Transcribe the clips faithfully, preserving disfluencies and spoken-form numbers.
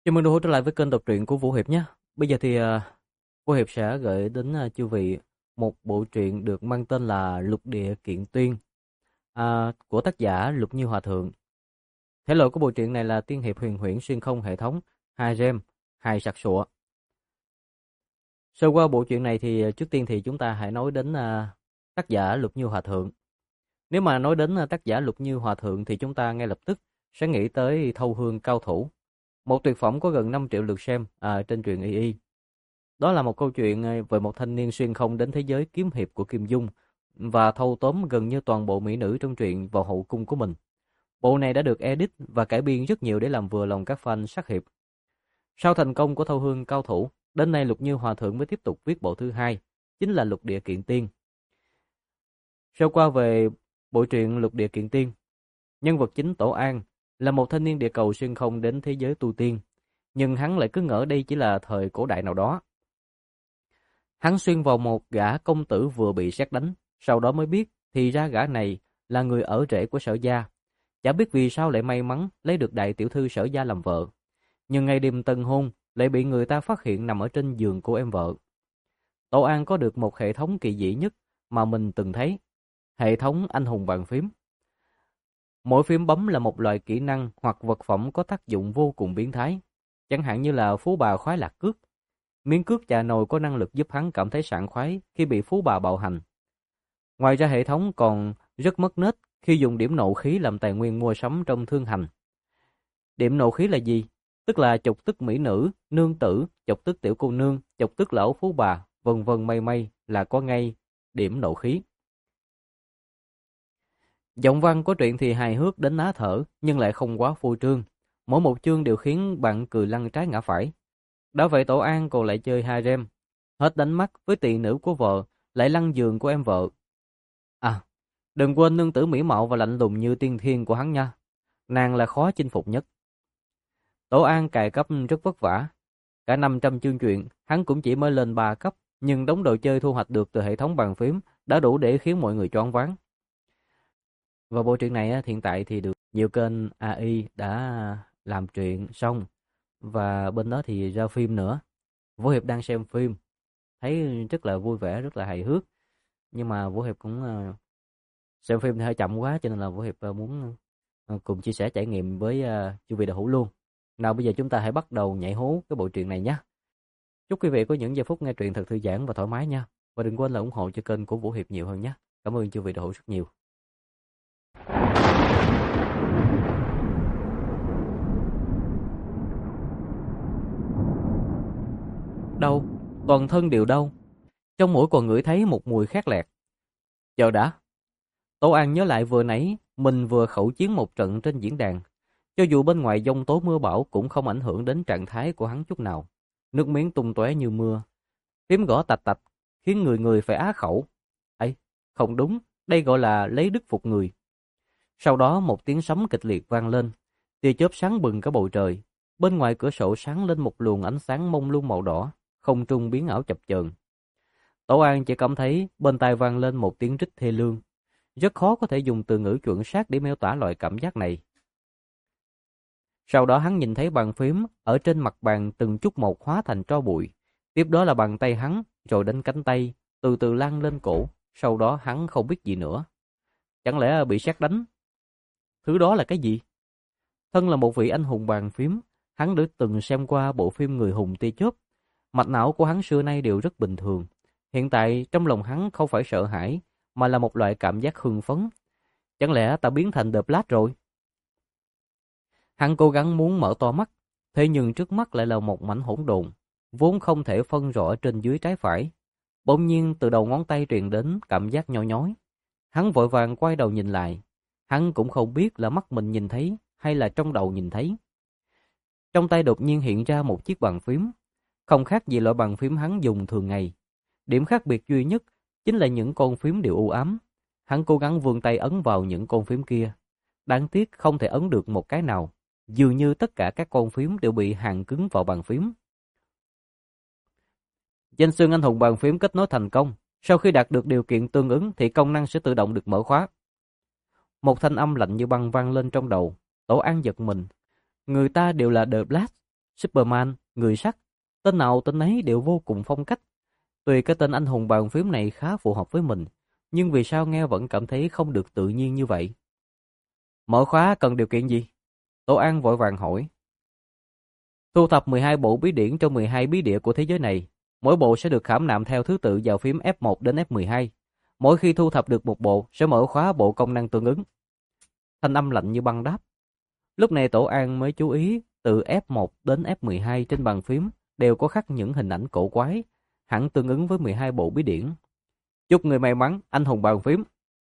Chào mừng đã trở lại với kênh đọc truyện của Vũ Hiệp nhé. Bây giờ thì uh, Vũ Hiệp sẽ gửi đến uh, chư vị một bộ truyện được mang tên là Lục Địa Kiện Tuyên à, của tác giả Lục Như Hòa Thượng. Thể loại của bộ truyện này là tiên hiệp huyền huyễn xuyên không hệ thống, hai gem, hai sặc sụa. Sơ qua bộ truyện này thì uh, trước tiên thì chúng ta hãy nói đến uh, tác giả Lục Như Hòa Thượng. Nếu mà nói đến uh, tác giả Lục Như Hòa Thượng thì chúng ta ngay lập tức sẽ nghĩ tới Thâu Hương Cao Thủ. Một tuyệt phẩm có gần năm triệu lượt xem à, trên truyện i i. Đó là một câu chuyện về một thanh niên xuyên không đến thế giới kiếm hiệp của Kim Dung và thâu tóm gần như toàn bộ mỹ nữ trong truyện vào hậu cung của mình. Bộ này đã được edit và cải biên rất nhiều để làm vừa lòng các fan sát hiệp. Sau thành công của Thâu Hương Cao Thủ, đến nay Lục Như Hòa Thượng mới tiếp tục viết bộ thứ hai, chính là Lục Địa Kiện Tiên. Sơ qua về bộ truyện Lục Địa Kiện Tiên, nhân vật chính Tổ An là một thanh niên địa cầu xuyên không đến thế giới tu tiên, nhưng hắn lại cứ ngỡ đây chỉ là thời cổ đại nào đó. Hắn xuyên vào một gã công tử vừa bị sét đánh, sau đó mới biết thì ra gã này là người ở rể của Sở gia. Chả biết vì sao lại may mắn lấy được đại tiểu thư Sở gia làm vợ, nhưng ngày đêm tân hôn lại bị người ta phát hiện nằm ở trên giường của em vợ. Tổ An có được một hệ thống kỳ dị nhất mà mình từng thấy, hệ thống anh hùng bàn phím. Mỗi phím bấm là một loại kỹ năng hoặc vật phẩm có tác dụng vô cùng biến thái, chẳng hạn như là phú bà khoái lạc cước. Miếng cước chà nồi có năng lực giúp hắn cảm thấy sảng khoái khi bị phú bà bạo hành. Ngoài ra hệ thống còn rất mất nết khi dùng điểm nộ khí làm tài nguyên mua sắm trong thương hành. Điểm nộ khí là gì? Tức là chọc tức mỹ nữ, nương tử, chọc tức tiểu cô nương, chọc tức lão phú bà, vân vân mây mây là có ngay điểm nộ khí. Giọng văn của truyện thì hài hước đến ná thở, nhưng lại không quá phô trương. Mỗi một chương đều khiến bạn cười lăn trái ngã phải. Đã vậy Tổ An còn lại chơi harem, hết đánh mắt với tỳ nữ của vợ, lại lăn giường của em vợ. À, đừng quên nương tử mỹ mạo và lạnh lùng như tiên thiên của hắn nha. Nàng là khó chinh phục nhất. Tổ An cài cấp rất vất vả. Cả năm trăm chương truyện, hắn cũng chỉ mới lên ba cấp, nhưng đống đồ chơi thu hoạch được từ hệ thống bàn phím đã đủ để khiến mọi người choáng váng. Và bộ truyện này hiện tại thì được nhiều kênh a i đã làm truyện xong, và bên đó thì ra phim nữa. Vũ Hiệp đang xem phim, thấy rất là vui vẻ, rất là hài hước. Nhưng mà Vũ Hiệp cũng uh, xem phim thì hơi chậm quá, cho nên là Vũ Hiệp uh, muốn uh, cùng chia sẻ trải nghiệm với uh, chư vị đạo hữu luôn. Nào bây giờ chúng ta hãy bắt đầu nhảy hố cái bộ truyện này nhé. Chúc quý vị có những giây phút nghe truyện thật thư giãn và thoải mái nha. Và đừng quên là ủng hộ cho kênh của Vũ Hiệp nhiều hơn nhé. Cảm ơn chư vị đạo hữu rất nhiều. Đau, toàn thân đều đau. Trong mũi còn ngửi thấy một mùi khét lẹt. Chờ đã. Tổ An nhớ lại vừa nãy mình vừa khẩu chiến một trận trên diễn đàn. Cho dù bên ngoài giông tố mưa bão cũng không ảnh hưởng đến trạng thái của hắn chút nào. Nước miếng tung tóe như mưa. Phím gõ tạch tạch khiến người người phải á khẩu. Ấy, không đúng, đây gọi là lấy đức phục người. Sau đó một tiếng sấm kịch liệt vang lên. Tia chớp sáng bừng cả bầu trời. Bên ngoài cửa sổ sáng lên một luồng ánh sáng mông lung màu đỏ. Không trung biến ảo chập chờn. Tổ An chỉ cảm thấy bên tai vang lên một tiếng rít thê lương. Rất khó có thể dùng từ ngữ chuẩn xác để miêu tả loại cảm giác này. Sau đó hắn nhìn thấy bàn phím ở trên mặt bàn từng chút một hóa thành tro bụi. Tiếp đó là bàn tay hắn, rồi đến cánh tay, từ từ lan lên cổ. Sau đó hắn không biết gì nữa. Chẳng lẽ bị sét đánh? Thứ đó là cái gì? Thân là một vị anh hùng bàn phím, hắn đã từng xem qua bộ phim Người hùng tia chớp. Mạch não của hắn xưa nay đều rất bình thường. Hiện tại trong lòng hắn không phải sợ hãi, mà là một loại cảm giác hưng phấn. Chẳng lẽ ta biến thành The Blade rồi? Hắn cố gắng muốn mở to mắt, thế nhưng trước mắt lại là một mảnh hỗn độn, vốn không thể phân rõ trên dưới trái phải. Bỗng nhiên từ đầu ngón tay truyền đến cảm giác nhói nhói. Hắn vội vàng quay đầu nhìn lại. Hắn cũng không biết là mắt mình nhìn thấy hay là trong đầu nhìn thấy. Trong tay đột nhiên hiện ra một chiếc bàn phím, không khác gì loại bàn phím hắn dùng thường ngày. Điểm khác biệt duy nhất chính là những con phím đều u ám. Hắn cố gắng vươn tay ấn vào những con phím kia. Đáng tiếc không thể ấn được một cái nào. Dường như tất cả các con phím đều bị hàn cứng vào bàn phím. Danh xưng anh hùng bàn phím kết nối thành công. Sau khi đạt được điều kiện tương ứng thì công năng sẽ tự động được mở khóa. Một thanh âm lạnh như băng vang lên trong đầu. Tổ An giật mình. Người ta đều là The Blade. Superman, người sắt, tên nào tên ấy đều vô cùng phong cách. Tuy cái tên anh hùng bàn phím này khá phù hợp với mình, nhưng vì sao nghe vẫn cảm thấy không được tự nhiên như vậy. Mở khóa cần điều kiện gì? Tổ An vội vàng hỏi. Thu thập mười hai bộ bí điển trong mười hai bí địa của thế giới này. Mỗi bộ sẽ được khảm nạm theo thứ tự vào phím ép một đến ép mười hai. Mỗi khi thu thập được một bộ sẽ mở khóa bộ công năng tương ứng. Thanh âm lạnh như băng đáp. Lúc này Tổ An mới chú ý từ ép một đến ép mười hai trên bàn phím đều có khắc những hình ảnh cổ quái, hẳn tương ứng với mười hai bộ bí điển. Chúc người may mắn, anh hùng bàn phím.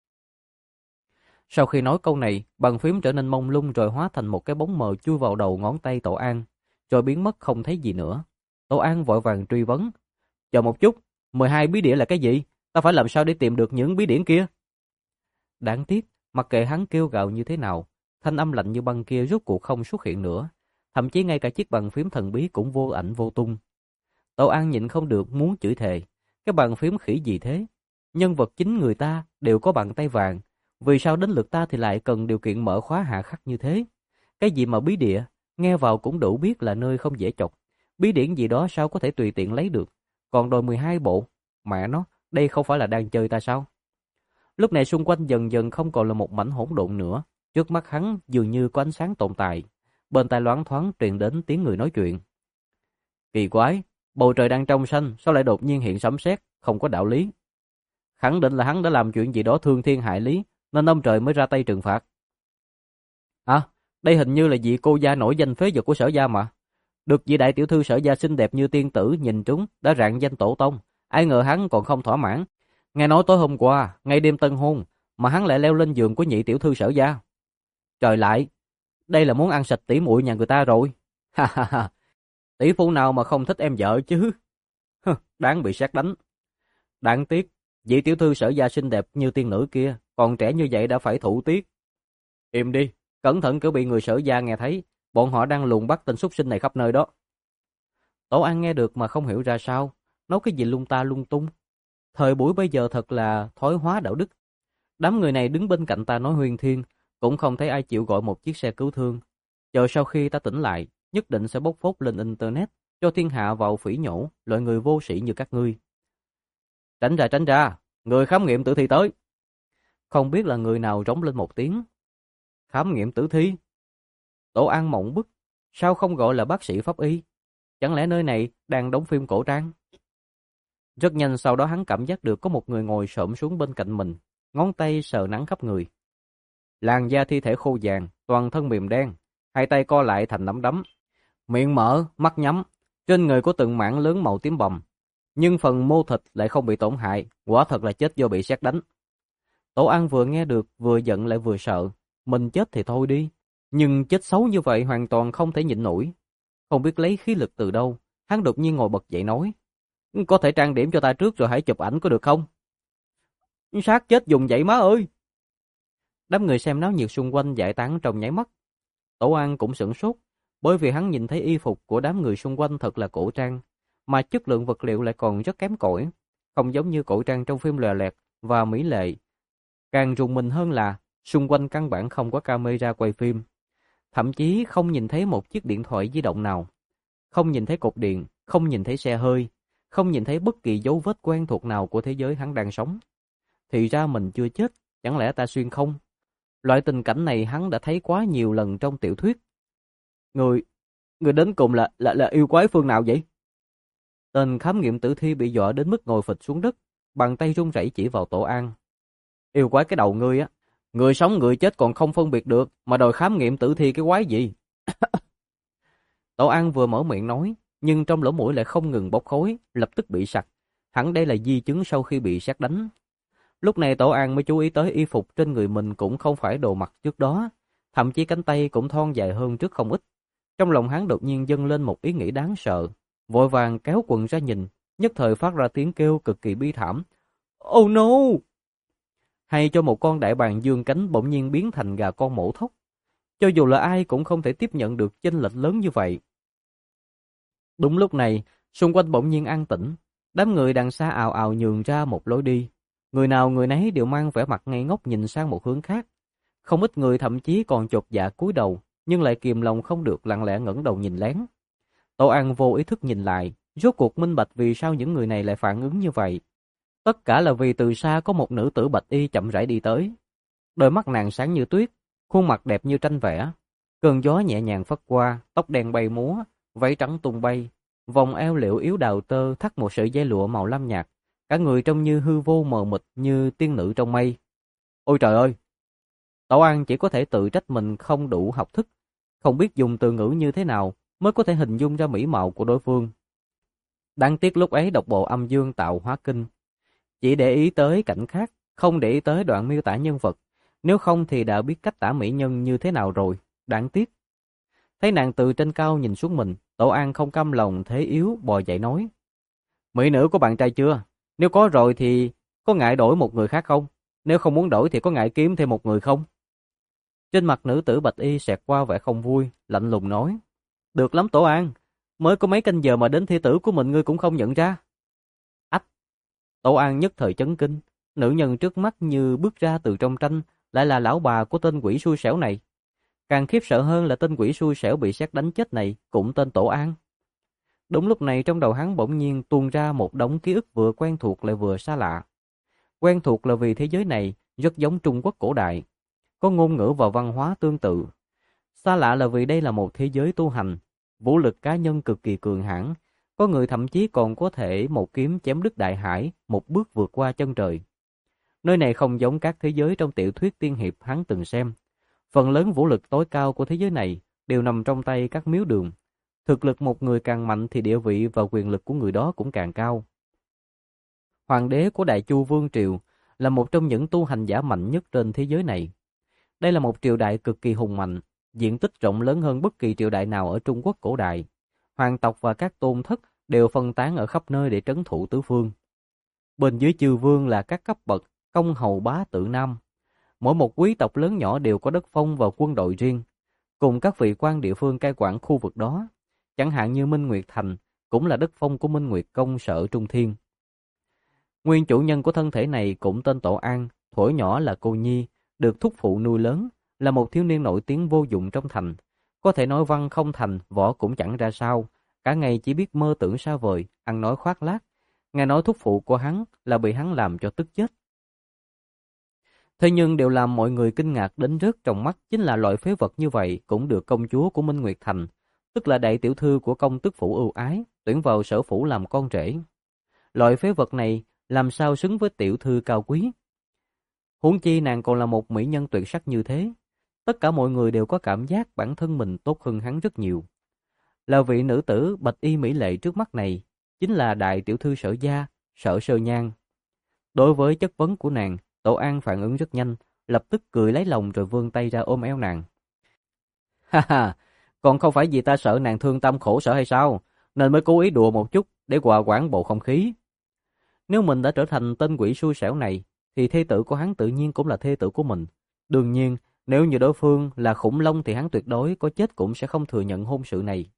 Sau khi nói câu này, bàn phím trở nên mông lung rồi hóa thành một cái bóng mờ chui vào đầu ngón tay Tổ An, rồi biến mất không thấy gì nữa. Tổ An vội vàng truy vấn. Chờ một chút, mười hai bí điển là cái gì? Ta phải làm sao để tìm được những bí điển kia? Đáng tiếc, mặc kệ hắn kêu gào như thế nào, thanh âm lạnh như băng kia rốt cuộc không xuất hiện nữa. Thậm chí ngay cả chiếc bàn phím thần bí cũng vô ảnh vô tung. Tổ An nhịn không được muốn chửi thề. Cái bàn phím khỉ gì thế? Nhân vật chính người ta đều có bàn tay vàng. Vì sao đến lượt ta thì lại cần điều kiện mở khóa hạ khắc như thế? Cái gì mà bí địa, nghe vào cũng đủ biết là nơi không dễ chọc. Bí điển gì đó sao có thể tùy tiện lấy được? Còn đòi mười hai bộ, mẹ nó, đây không phải là đang chơi ta sao? Lúc này xung quanh dần dần không còn là một mảnh hỗn độn nữa. Trước mắt hắn dường như có ánh sáng tồn tại. Bên tai loáng thoáng truyền đến tiếng người nói chuyện. Kỳ quái, bầu trời đang trong xanh, sao lại đột nhiên hiện sấm sét, không có đạo lý. Khẳng định là hắn đã làm chuyện gì đó thương thiên hại lý, nên ông trời mới ra tay trừng phạt. À, đây hình như là vị cô gia nổi danh phế vật của Sở gia mà. Được vị đại tiểu thư Sở gia xinh đẹp như tiên tử nhìn trúng đã rạng danh tổ tông, ai ngờ hắn còn không thỏa mãn. Nghe nói tối hôm qua, ngay đêm tân hôn, mà hắn lại leo lên giường của nhị tiểu thư Sở gia. Trời lại, đây là muốn ăn sạch tỉ muội nhà người ta rồi. Ha ha ha, tỷ phu nào mà không thích em vợ chứ. Đáng bị sét đánh. Đáng tiếc, vị tiểu thư Sở gia xinh đẹp như tiên nữ kia, còn trẻ như vậy đã phải thủ tiết. Im đi, cẩn thận kiểu bị người Sở gia nghe thấy, bọn họ đang lùng bắt tên súc sinh này khắp nơi đó. Tổ An nghe được mà không hiểu ra sao, nói cái gì lung ta lung tung. Thời buổi bây giờ thật là thói hóa đạo đức. Đám người này đứng bên cạnh ta nói huyên thuyên, cũng không thấy ai chịu gọi một chiếc xe cứu thương. Chờ sau khi ta tỉnh lại, nhất định sẽ bóc phốt lên internet, cho thiên hạ vào phỉ nhổ loại người vô sĩ như các ngươi. Tránh ra tránh ra, người khám nghiệm tử thi tới. Không biết là người nào rống lên một tiếng. Khám nghiệm tử thi? Tổ An mộng bức, sao không gọi là bác sĩ pháp y? Chẳng lẽ nơi này đang đóng phim cổ trang? Rất nhanh sau đó hắn cảm giác được có một người ngồi xổm xuống bên cạnh mình, ngón tay sờ nắng khắp người. Làn da thi thể khô vàng, toàn thân mềm đen, hai tay co lại thành nắm đấm, miệng mở, mắt nhắm, trên người có từng mảng lớn màu tím bầm, nhưng phần mô thịt lại không bị tổn hại, quả thật là chết do bị sét đánh. Tổ An vừa nghe được, vừa giận lại vừa sợ, mình chết thì thôi đi, nhưng chết xấu như vậy hoàn toàn không thể nhịn nổi. Không biết lấy khí lực từ đâu, hắn đột nhiên ngồi bật dậy nói, có thể trang điểm cho ta trước rồi hãy chụp ảnh có được không? Sát chết dùng vậy má ơi! Đám người xem náo nhiệt xung quanh giải tán trong nháy mắt. Tổ An cũng sửng sốt, bởi vì hắn nhìn thấy y phục của đám người xung quanh thật là cổ trang, mà chất lượng vật liệu lại còn rất kém cỏi, không giống như cổ trang trong phim lòe loẹt và mỹ lệ. Càng rùng mình hơn là xung quanh căn bản không có camera quay phim, thậm chí không nhìn thấy một chiếc điện thoại di động nào, không nhìn thấy cột điện, không nhìn thấy xe hơi, không nhìn thấy bất kỳ dấu vết quen thuộc nào của thế giới hắn đang sống. Thì ra mình chưa chết, chẳng lẽ ta xuyên không? Loại tình cảnh này hắn đã thấy quá nhiều lần trong tiểu thuyết. Người, người đến cùng là là là yêu quái phương nào vậy? Tên khám nghiệm tử thi bị dọa đến mức ngồi phịch xuống đất, bàn tay run rẩy chỉ vào Tổ An. Yêu quái cái đầu ngươi á, người sống người chết còn không phân biệt được, mà đòi khám nghiệm tử thi cái quái gì? Tổ An vừa mở miệng nói, nhưng trong lỗ mũi lại không ngừng bốc khói, lập tức bị sặc. Hẳn đây là di chứng sau khi bị sét đánh. Lúc này Tổ An mới chú ý tới y phục trên người mình cũng không phải đồ mặc trước đó, thậm chí cánh tay cũng thon dài hơn trước không ít. Trong lòng hắn đột nhiên dâng lên một ý nghĩ đáng sợ, vội vàng kéo quần ra nhìn, nhất thời phát ra tiếng kêu cực kỳ bi thảm. Oh no! Hay cho một con đại bàng dương cánh bỗng nhiên biến thành gà con mổ thóc. Cho dù là ai cũng không thể tiếp nhận được chênh lệch lớn như vậy. Đúng lúc này, xung quanh bỗng nhiên an tĩnh, đám người đằng xa ào ào nhường ra một lối đi. Người nào người nấy đều mang vẻ mặt ngây ngốc nhìn sang một hướng khác. Không ít người thậm chí còn chột dạ cúi đầu, nhưng lại kìm lòng không được lặng lẽ ngẩng đầu nhìn lén. Tổ An vô ý thức nhìn lại, rốt cuộc minh bạch vì sao những người này lại phản ứng như vậy. Tất cả là vì từ xa có một nữ tử bạch y chậm rãi đi tới. Đôi mắt nàng sáng như tuyết, khuôn mặt đẹp như tranh vẽ. Cơn gió nhẹ nhàng phất qua, tóc đen bay múa, váy trắng tung bay, vòng eo liễu yếu đào tơ thắt một sợi dây lụa màu lam nhạt, cả người trông như hư vô mờ mịt như tiên nữ trong mây. Ôi trời ơi! Tổ An chỉ có thể tự trách mình không đủ học thức, không biết dùng từ ngữ như thế nào mới có thể hình dung ra mỹ mạo của đối phương. Đáng tiếc lúc ấy đọc bộ âm dương tạo hóa kinh, chỉ để ý tới cảnh khác, không để ý tới đoạn miêu tả nhân vật, nếu không thì đã biết cách tả mỹ nhân như thế nào rồi, đáng tiếc. Thấy nàng từ trên cao nhìn xuống mình, Tổ An không cam lòng thế yếu bò dậy nói. Mỹ nữ có bạn trai chưa? Nếu có rồi thì có ngại đổi một người khác không? Nếu không muốn đổi thì có ngại kiếm thêm một người không? Trên mặt nữ tử bạch y xẹt qua vẻ không vui, lạnh lùng nói. Được lắm Tổ An, mới có mấy canh giờ mà đến thê tử của mình ngươi cũng không nhận ra. Ách! Tổ An nhất thời chấn kinh, nữ nhân trước mắt như bước ra từ trong tranh, lại là lão bà của tên quỷ xui xẻo này. Càng khiếp sợ hơn là tên quỷ xui xẻo bị sét đánh chết này cũng tên Tổ An. Đúng lúc này trong đầu hắn bỗng nhiên tuôn ra một đống ký ức vừa quen thuộc lại vừa xa lạ. Quen thuộc là vì thế giới này rất giống Trung Quốc cổ đại, có ngôn ngữ và văn hóa tương tự. Xa lạ là vì đây là một thế giới tu hành, vũ lực cá nhân cực kỳ cường hãn, có người thậm chí còn có thể một kiếm chém đứt đại hải, một bước vượt qua chân trời. Nơi này không giống các thế giới trong tiểu thuyết tiên hiệp hắn từng xem. Phần lớn vũ lực tối cao của thế giới này đều nằm trong tay các miếu đường. Thực lực một người càng mạnh thì địa vị và quyền lực của người đó cũng càng cao. Hoàng đế của Đại Chu Vương Triều là một trong những tu hành giả mạnh nhất trên thế giới này. Đây là một triều đại cực kỳ hùng mạnh, diện tích rộng lớn hơn bất kỳ triều đại nào ở Trung Quốc cổ đại. Hoàng tộc và các tôn thất đều phân tán ở khắp nơi để trấn thủ tứ phương. Bên dưới chư vương là các cấp bậc công hầu bá tử nam. Mỗi một quý tộc lớn nhỏ đều có đất phong và quân đội riêng, cùng các vị quan địa phương cai quản khu vực đó. Chẳng hạn như Minh Nguyệt Thành cũng là đất phong của Minh Nguyệt Công Sở Trung Thiên. Nguyên chủ nhân của thân thể này cũng tên Tổ An, thuở nhỏ là cô nhi, được thúc phụ nuôi lớn, là một thiếu niên nổi tiếng vô dụng trong thành. Có thể nói văn không thành, võ cũng chẳng ra sao, cả ngày chỉ biết mơ tưởng xa vời, ăn nói khoác lác. Nghe nói thúc phụ của hắn là bị hắn làm cho tức chết. Thế nhưng điều làm mọi người kinh ngạc đến rớt trong mắt chính là loại phế vật như vậy cũng được công chúa của Minh Nguyệt Thành, tức là đại tiểu thư của công tước phủ ưu ái, tuyển vào sở phủ làm con rể. Loại phế vật này làm sao xứng với tiểu thư cao quý? Huống chi nàng còn là một mỹ nhân tuyệt sắc như thế. Tất cả mọi người đều có cảm giác bản thân mình tốt hơn hắn rất nhiều. Là vị nữ tử bạch y mỹ lệ trước mắt này, chính là đại tiểu thư Sở gia, Sở Sơ Nhan. Đối với chất vấn của nàng, Tổ An phản ứng rất nhanh, lập tức cười lấy lòng rồi vươn tay ra ôm eo nàng. Ha ha, còn không phải vì ta sợ nàng thương tâm khổ sở hay sao, nên mới cố ý đùa một chút để hòa hoãn bầu không khí. Nếu mình đã trở thành tên quỷ xui xẻo này, thì thê tử của hắn tự nhiên cũng là thê tử của mình. Đương nhiên, nếu như đối phương là khủng long thì hắn tuyệt đối có chết cũng sẽ không thừa nhận hôn sự này.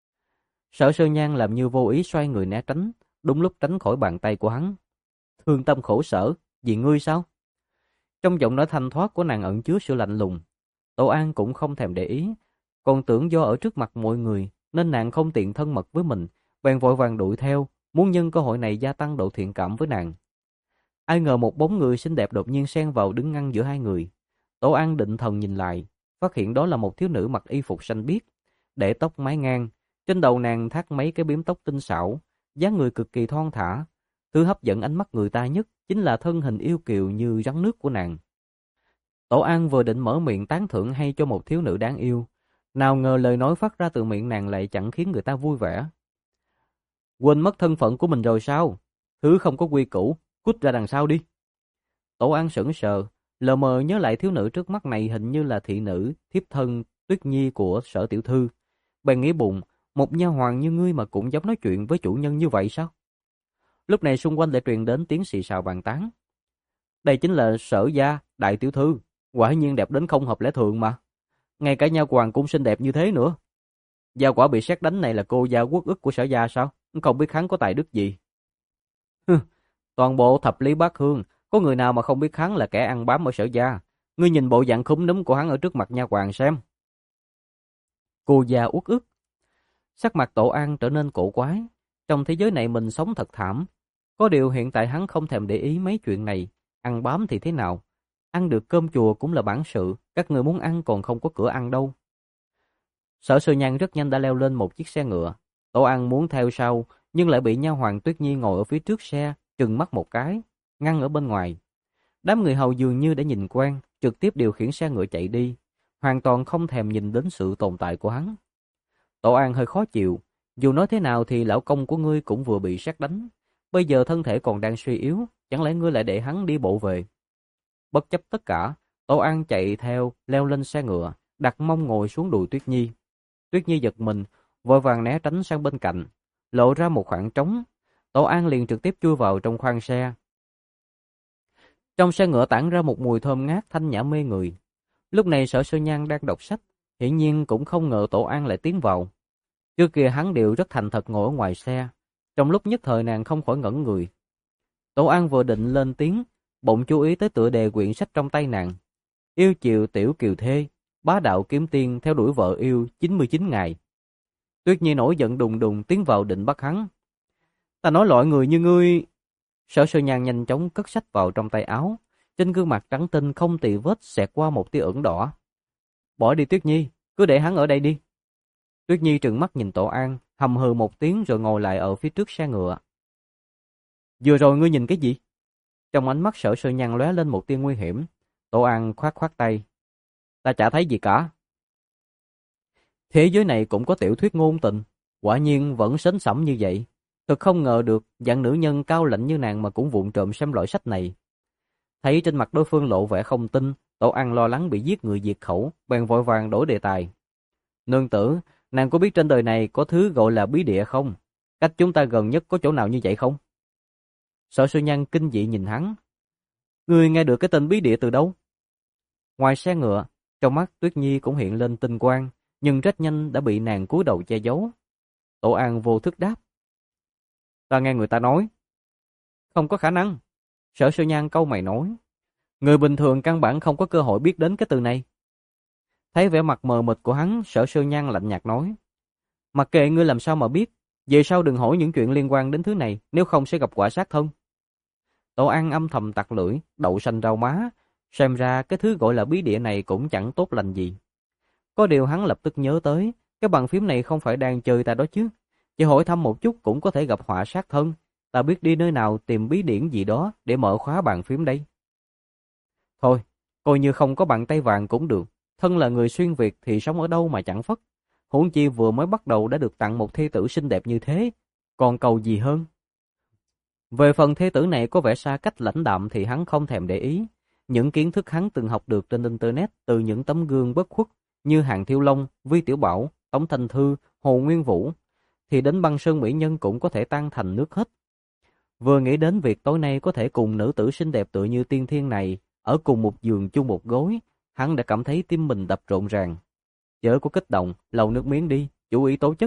Sở Sơ Nhan làm như vô ý xoay người né tránh, đúng lúc tránh khỏi bàn tay của hắn. Thương tâm khổ sở, vì ngươi sao? Trong giọng nói thanh thoát của nàng ẩn chứa sự lạnh lùng. Tổ An cũng không thèm để ý, còn tưởng do ở trước mặt mọi người nên nàng không tiện thân mật với mình, bèn vội vàng đuổi theo, muốn nhân cơ hội này gia tăng độ thiện cảm với nàng. Ai ngờ một bóng người xinh đẹp đột nhiên xen vào đứng ngăn giữa hai người. Tổ An định thần nhìn lại, phát hiện đó là một thiếu nữ mặc y phục xanh biếc, để tóc mái ngang, trên đầu nàng thắt mấy cái bím tóc tinh xảo, dáng người cực kỳ thon thả. Thứ hấp dẫn ánh mắt người ta nhất chính là thân hình yêu kiều như rắn nước của nàng. Tổ An vừa định mở miệng tán thưởng hay cho một thiếu nữ đáng yêu, nào ngờ lời nói phát ra từ miệng nàng lại chẳng khiến người ta vui vẻ. Quên mất thân phận của mình rồi sao? Thứ không có quy củ, cút ra đằng sau đi. Tổ An sững sờ, lờ mờ nhớ lại thiếu nữ trước mắt này hình như là thị nữ, thiếp thân, Tuyết Nhi của Sở tiểu thư. Bèn nghĩ bụng, một nha hoàn như ngươi mà cũng dám nói chuyện với chủ nhân như vậy sao? Lúc này xung quanh lại truyền đến tiếng xì xào bàn tán. Đây chính là Sở gia, đại tiểu thư, quả nhiên đẹp đến không hợp lẽ thường mà. Ngay cả nha hoàn cũng xinh đẹp như thế nữa. Gia quả bị sét đánh này là cô gia quốc ức của Sở gia sao? Không biết hắn có tài đức gì. Hừ, toàn bộ thập lý bát hương, có người nào mà không biết hắn là kẻ ăn bám ở Sở gia. Ngươi nhìn bộ dạng khúm núm của hắn ở trước mặt nha hoàn xem. Cô gia uất ức. Sắc mặt Tổ An trở nên cổ quái. Trong thế giới này mình sống thật thảm. Có điều hiện tại hắn không thèm để ý mấy chuyện này. Ăn bám thì thế nào? Ăn được cơm chùa cũng là bản sự. Các người muốn ăn còn không có cửa ăn đâu. Sở Sư Nhan rất nhanh đã leo lên một chiếc xe ngựa. Tổ An muốn theo sau, nhưng lại bị nha hoàn Tuyết Nhi ngồi ở phía trước xe, trừng mắt một cái, ngăn ở bên ngoài. Đám người hầu dường như đã nhìn quen, trực tiếp điều khiển xe ngựa chạy đi, hoàn toàn không thèm nhìn đến sự tồn tại của hắn. Tổ An hơi khó chịu, dù nói thế nào thì lão công của ngươi cũng vừa bị sét đánh, bây giờ thân thể còn đang suy yếu, chẳng lẽ ngươi lại để hắn đi bộ về? Bất chấp tất cả, Tổ An chạy theo, leo lên xe ngựa, đặt mông ngồi xuống đùi Tuyết Nhi. Tuyết Nhi giật mình, vội vàng né tránh sang bên cạnh, lộ ra một khoảng trống. Tổ An liền trực tiếp chui vào trong khoang xe. Trong xe ngựa tản ra một mùi thơm ngát thanh nhã mê người. Lúc này Sở Sư Nhan đang đọc sách, hiển nhiên cũng không ngờ Tổ An lại tiến vào. Trước kia hắn đều rất thành thật ngồi ở ngoài xe, trong lúc nhất thời nàng không khỏi ngẩn người. Tổ An vừa định lên tiếng, bỗng chú ý tới tựa đề quyển sách trong tay nàng. Yêu chiều tiểu kiều thê, bá đạo kiếm tiên theo đuổi vợ yêu chín mươi chín ngày. Tuyết Nhi nổi giận đùng đùng tiến vào định bắt hắn. Ta nói loại người như ngươi... Sở Sư Nhan nhanh chóng cất sách vào trong tay áo, trên gương mặt trắng tinh không tì vết xẹt qua một tia ửng đỏ. Bỏ đi Tuyết Nhi, cứ để hắn ở đây đi. Tuyết Nhi trừng mắt nhìn Tổ An, hầm hừ một tiếng rồi ngồi lại ở phía trước xe ngựa. Vừa rồi ngươi nhìn cái gì? Trong ánh mắt Sở Sư Nhan lóe lên một tia nguy hiểm. Tổ An khoát khoát tay. Ta chả thấy gì cả. Thế giới này cũng có tiểu thuyết ngôn tình, quả nhiên vẫn sến sẩm như vậy. Thật không ngờ được dạng nữ nhân cao lãnh như nàng mà cũng vụng trộm xem loại sách này. Thấy trên mặt đối phương lộ vẻ không tin, Tổ An lo lắng bị giết người diệt khẩu, bèn vội vàng đổi đề tài. Nương tử, nàng có biết trên đời này có thứ gọi là bí địa không? Cách chúng ta gần nhất có chỗ nào như vậy không? Sở Sư Nhan kinh dị nhìn hắn. Ngươi nghe được cái tên bí địa từ đâu? Ngoài xe ngựa, trong mắt Tuyết Nhi cũng hiện lên tinh quang, nhưng rất nhanh đã bị nàng cúi đầu che giấu. Tổ An vô thức đáp. Ta nghe người ta nói. Không có khả năng. Sở Sư Nhan cau mày nói. Người bình thường căn bản không có cơ hội biết đến cái từ này. Thấy vẻ mặt mờ mịt của hắn, Sở Sư Nhan lạnh nhạt nói. Mặc kệ ngươi làm sao mà biết, về sau đừng hỏi những chuyện liên quan đến thứ này, nếu không sẽ gặp quả sát thân. Tổ An âm thầm tặc lưỡi, đậu xanh rau má, xem ra cái thứ gọi là bí địa này cũng chẳng tốt lành gì. Có điều hắn lập tức nhớ tới, cái bàn phím này không phải đang chơi ta đó chứ. Chỉ hỏi thăm một chút cũng có thể gặp họa sát thân. Ta biết đi nơi nào tìm bí điển gì đó để mở khóa bàn phím đây. Thôi, coi như không có bàn tay vàng cũng được. Thân là người xuyên Việt thì sống ở đâu mà chẳng phất. Huống chi vừa mới bắt đầu đã được tặng một thê tử xinh đẹp như thế. Còn cầu gì hơn? Về phần thê tử này có vẻ xa cách lãnh đạm thì hắn không thèm để ý. Những kiến thức hắn từng học được trên internet từ những tấm gương bất khuất như Hàn Thiêu Long, Vi Tiểu Bảo, Tống Thanh Thư, Hồ Nguyên Vũ, thì đến băng sơn mỹ nhân cũng có thể tan thành nước hết. Vừa nghĩ đến việc tối nay có thể cùng nữ tử xinh đẹp tựa như tiên thiên này ở cùng một giường chung một gối, hắn đã cảm thấy tim mình đập rộn ràng. Chớ có kích động, lau nước miếng đi, chú ý tố chất.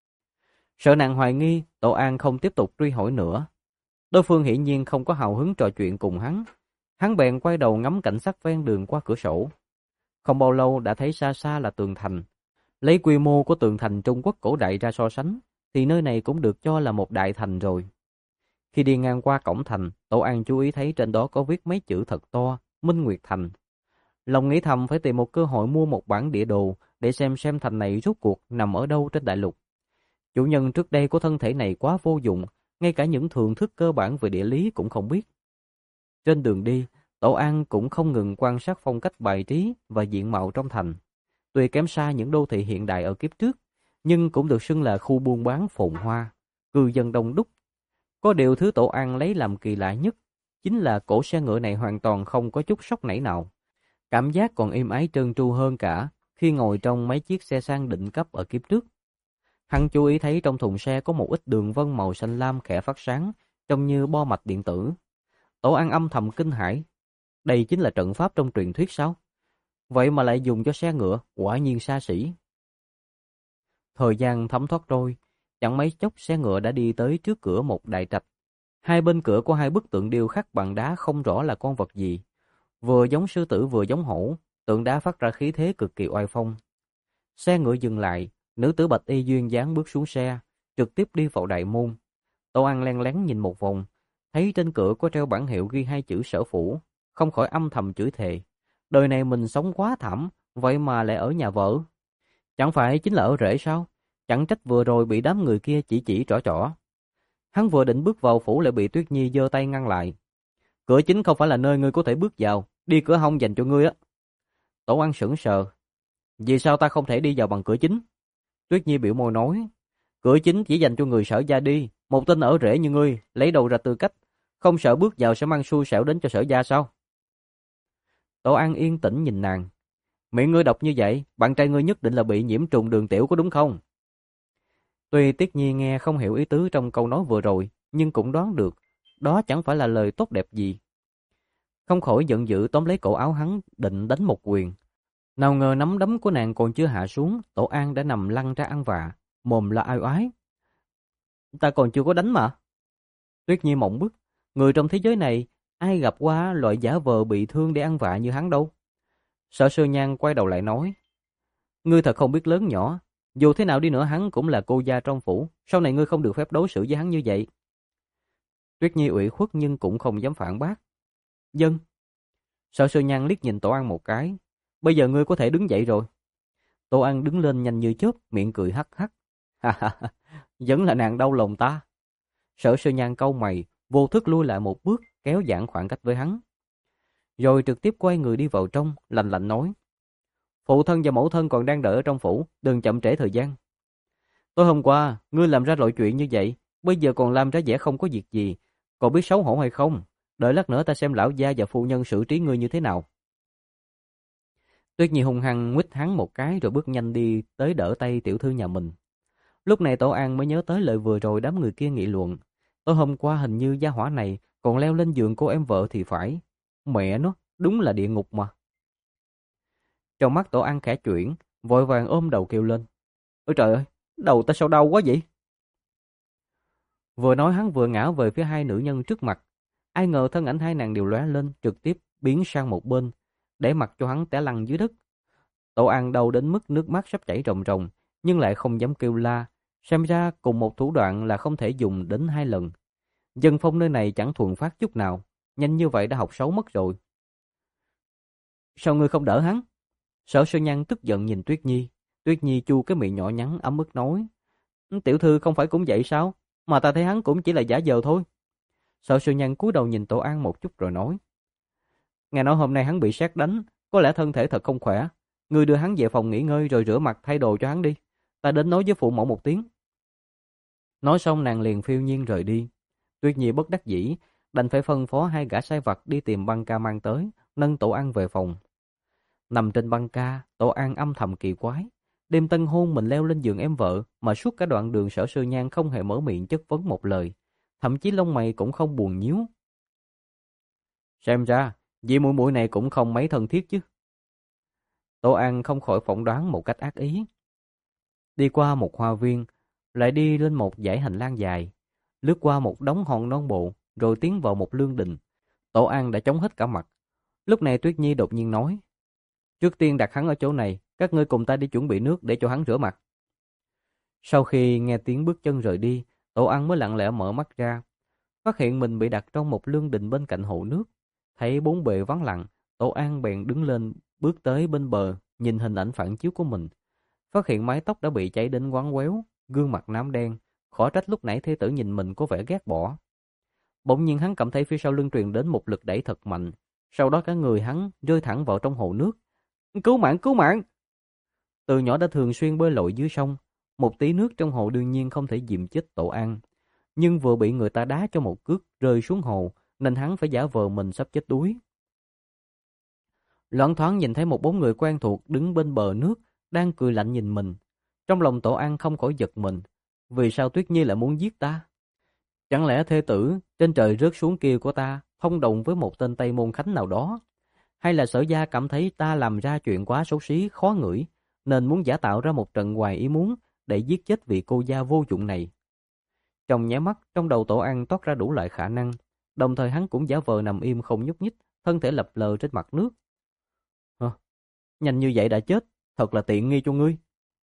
Sợ nàng hoài nghi, Tổ An không tiếp tục truy hỏi nữa. Đối phương hiển nhiên không có hào hứng trò chuyện cùng hắn. Hắn bèn quay đầu ngắm cảnh sắc ven đường qua cửa sổ. Không bao lâu đã thấy xa xa là tường thành. Lấy quy mô của tường thành Trung Quốc cổ đại ra so sánh, thì nơi này cũng được cho là một đại thành rồi. Khi đi ngang qua cổng thành, Tổ An chú ý thấy trên đó có viết mấy chữ thật to, Minh Nguyệt Thành. Lòng nghĩ thầm phải tìm một cơ hội mua một bản địa đồ để xem xem thành này rốt cuộc nằm ở đâu trên đại lục. Chủ nhân trước đây của thân thể này quá vô dụng, ngay cả những thường thức cơ bản về địa lý cũng không biết. Trên đường đi, Tổ An cũng không ngừng quan sát phong cách bài trí và diện mạo trong thành. Tuy kém xa những đô thị hiện đại ở kiếp trước, nhưng cũng được xưng là khu buôn bán phồn hoa, cư dân đông đúc. Có điều thứ Tổ An lấy làm kỳ lạ nhất, chính là cỗ xe ngựa này hoàn toàn không có chút sóc nảy nào. Cảm giác còn êm ái trơn tru hơn cả khi ngồi trong mấy chiếc xe sang đỉnh cấp ở kiếp trước. Hắn chú ý thấy trong thùng xe có một ít đường vân màu xanh lam khẽ phát sáng, trông như bo mạch điện tử. Tổ An âm thầm kinh hãi. Đây chính là trận pháp trong truyền thuyết sao? Vậy mà lại dùng cho xe ngựa, quả nhiên xa xỉ. Thời gian thấm thoát trôi, chẳng mấy chốc xe ngựa đã đi tới trước cửa một đại trạch. Hai bên cửa có hai bức tượng điêu khắc bằng đá không rõ là con vật gì. Vừa giống sư tử vừa giống hổ, tượng đá phát ra khí thế cực kỳ oai phong. Xe ngựa dừng lại, Nữ tử bạch y duyên dáng bước xuống xe, trực tiếp đi vào đại môn. Tô An len lén nhìn một vòng, thấy trên cửa có treo bảng hiệu ghi hai chữ Sở Phủ, không khỏi âm thầm chửi thề. Đời này mình sống quá thảm, vậy mà lại ở nhà vợ. Chẳng phải chính là ở rể sao? Chẳng trách vừa rồi bị đám người kia chỉ chỉ trỏ trỏ. Hắn vừa định bước vào phủ lại bị Tuyết Nhi giơ tay ngăn lại. Cửa chính không phải là nơi ngươi có thể bước vào, đi cửa hông dành cho ngươi á. Tổ An sững sờ. Vì sao ta không thể đi vào bằng cửa chính? Tuyết Nhi biểu môi nói. Cửa chính chỉ dành cho người Sở gia đi, một tên ở rể như ngươi, lấy đầu ra tư cách, không sợ bước vào sẽ mang xui xẻo đến cho Sở gia sao? Tổ An yên tĩnh nhìn nàng. Miệng ngươi độc như vậy, bạn trai ngươi nhất định là bị nhiễm trùng đường tiểu có đúng không? Tuy Tuyết Nhi nghe không hiểu ý tứ trong câu nói vừa rồi, nhưng cũng đoán được, đó chẳng phải là lời tốt đẹp gì. Không khỏi giận dữ tóm lấy cổ áo hắn, định đánh một quyền. Nào ngờ nắm đấm của nàng còn chưa hạ xuống, Tổ An đã nằm lăn ra ăn vạ, mồm là ai oái. Ta còn chưa có đánh mà. Tuyết Nhi mộng bức, người trong thế giới này, ai gặp qua loại giả vờ bị thương để ăn vạ như hắn đâu. Sở Sơ Nhan quay đầu lại nói, ngươi thật không biết lớn nhỏ, dù thế nào đi nữa hắn cũng là cô gia trong phủ, sau này ngươi không được phép đối xử với hắn như vậy. Tuyết Nhi ủy khuất nhưng cũng không dám phản bác. Dân. Sở Sơ Nhan liếc nhìn Tổ An một cái, bây giờ ngươi có thể đứng dậy rồi. Tổ An đứng lên nhanh như chớp, miệng cười hắc hắc. Ha ha ha, vẫn là nàng đau lòng ta. Sở Sơ Nhan cau mày, vô thức lui lại một bước, kéo giãn khoảng cách với hắn. Rồi trực tiếp quay người đi vào trong, lạnh lạnh nói. Phụ thân và mẫu thân còn đang đợi ở trong phủ, đừng chậm trễ thời gian. Tối hôm qua, ngươi làm ra loại chuyện như vậy, bây giờ còn làm ra vẻ không có việc gì, còn biết xấu hổ hay không? Đợi lát nữa ta xem lão gia và phu nhân xử trí ngươi như thế nào. Tuyết Nhi hung hăng nguýt hắn một cái rồi bước nhanh đi tới đỡ tay tiểu thư nhà mình. Lúc này Tổ An mới nhớ tới lời vừa rồi đám người kia nghị luận. Tối hôm qua hình như gia hỏa này còn leo lên giường cô em vợ thì phải. Mẹ nó, đúng là địa ngục mà. Trong mắt Tổ An khẽ chuyển, vội vàng ôm đầu kêu lên. Ôi trời ơi, đầu ta sao đau quá vậy? Vừa nói hắn vừa ngã về phía hai nữ nhân trước mặt. Ai ngờ thân ảnh hai nàng đều lóe lên, trực tiếp biến sang một bên, để mặc cho hắn té lăn dưới đất. Tổ An đau đến mức nước mắt sắp chảy ròng ròng, nhưng lại không dám kêu la. Xem ra cùng một thủ đoạn là không thể dùng đến hai lần. Dân phong nơi này chẳng thuần phát chút nào, nhanh như vậy đã học xấu mất rồi. Sao ngươi không đỡ hắn? Sở Sơ Nhan tức giận nhìn Tuyết Nhi. Tuyết Nhi chu cái miệng nhỏ nhắn ấm ức nói. Tiểu thư không phải cũng vậy sao? Mà ta thấy hắn cũng chỉ là giả vờ thôi. Sở Sơ Nhan cúi đầu nhìn Tổ An một chút rồi nói. Nghe nói hôm nay hắn bị sét đánh, có lẽ thân thể thật không khỏe. Ngươi đưa hắn về phòng nghỉ ngơi rồi rửa mặt thay đồ cho hắn đi. Ta đến nói với phụ mẫu một tiếng. Nói xong nàng liền phiêu nhiên rời đi. Tuyết Nhi bất đắc dĩ, đành phải phân phó hai gã sai vặt đi tìm băng ca mang tới, nâng Tổ An về phòng. Nằm trên băng ca, Tổ An âm thầm kỳ quái. Đêm tân hôn mình leo lên giường em vợ, mà suốt cả đoạn đường Sở Sơ Nhan không hề mở miệng chất vấn một lời. Thậm chí lông mày cũng không buồn nhíu. Xem ra, vị muội muội này cũng không mấy thân thiết chứ. Tổ An không khỏi phỏng đoán một cách ác ý. Đi qua một hoa viên, lại đi lên một dãy hành lang dài, lướt qua một đống hòn non bộ, rồi tiến vào một lương đình. Tổ An đã chống hết cả mặt. Lúc này Tuyết Nhi đột nhiên nói. Trước tiên đặt hắn ở chỗ này, các ngươi cùng ta đi chuẩn bị nước để cho hắn rửa mặt. Sau khi nghe tiếng bước chân rời đi, Tổ An mới lặng lẽ mở mắt ra. Phát hiện mình bị đặt trong một lương đình bên cạnh hồ nước. Thấy bốn bề vắng lặng, Tổ An bèn đứng lên, bước tới bên bờ, nhìn hình ảnh phản chiếu của mình. Phát hiện mái tóc đã bị cháy đến ngoắn quéo, gương mặt nám đen, khỏi trách lúc nãy thê tử nhìn mình có vẻ ghét bỏ. Bỗng nhiên hắn cảm thấy phía sau lưng truyền đến một lực đẩy thật mạnh, sau đó cả người hắn rơi thẳng vào trong hồ nước. Cứu mạng, cứu mạng! Từ nhỏ đã thường xuyên bơi lội dưới sông, một tí nước trong hồ đương nhiên không thể dìm chết Tổ An, nhưng vừa bị người ta đá cho một cước rơi xuống hồ, nên hắn phải giả vờ mình sắp chết đuối. Loáng thoáng nhìn thấy một bóng người quen thuộc đứng bên bờ nước, đang cười lạnh nhìn mình. Trong lòng Tổ An không khỏi giật mình. Vì sao Tuyết Nhi lại muốn giết ta? Chẳng lẽ thê tử trên trời rớt xuống kia của ta thông đồng với một tên Tây Môn Khánh nào đó? Hay là Sở gia cảm thấy ta làm ra chuyện quá xấu xí, khó ngửi, nên muốn giả tạo ra một trận ngoài ý muốn để giết chết vị cô gia vô dụng này? Trong nháy mắt, trong đầu Tổ An toát ra đủ loại khả năng, đồng thời hắn cũng giả vờ nằm im không nhúc nhích, thân thể lập lờ trên mặt nước. Hả? Nhanh như vậy đã chết, thật là tiện nghi cho ngươi.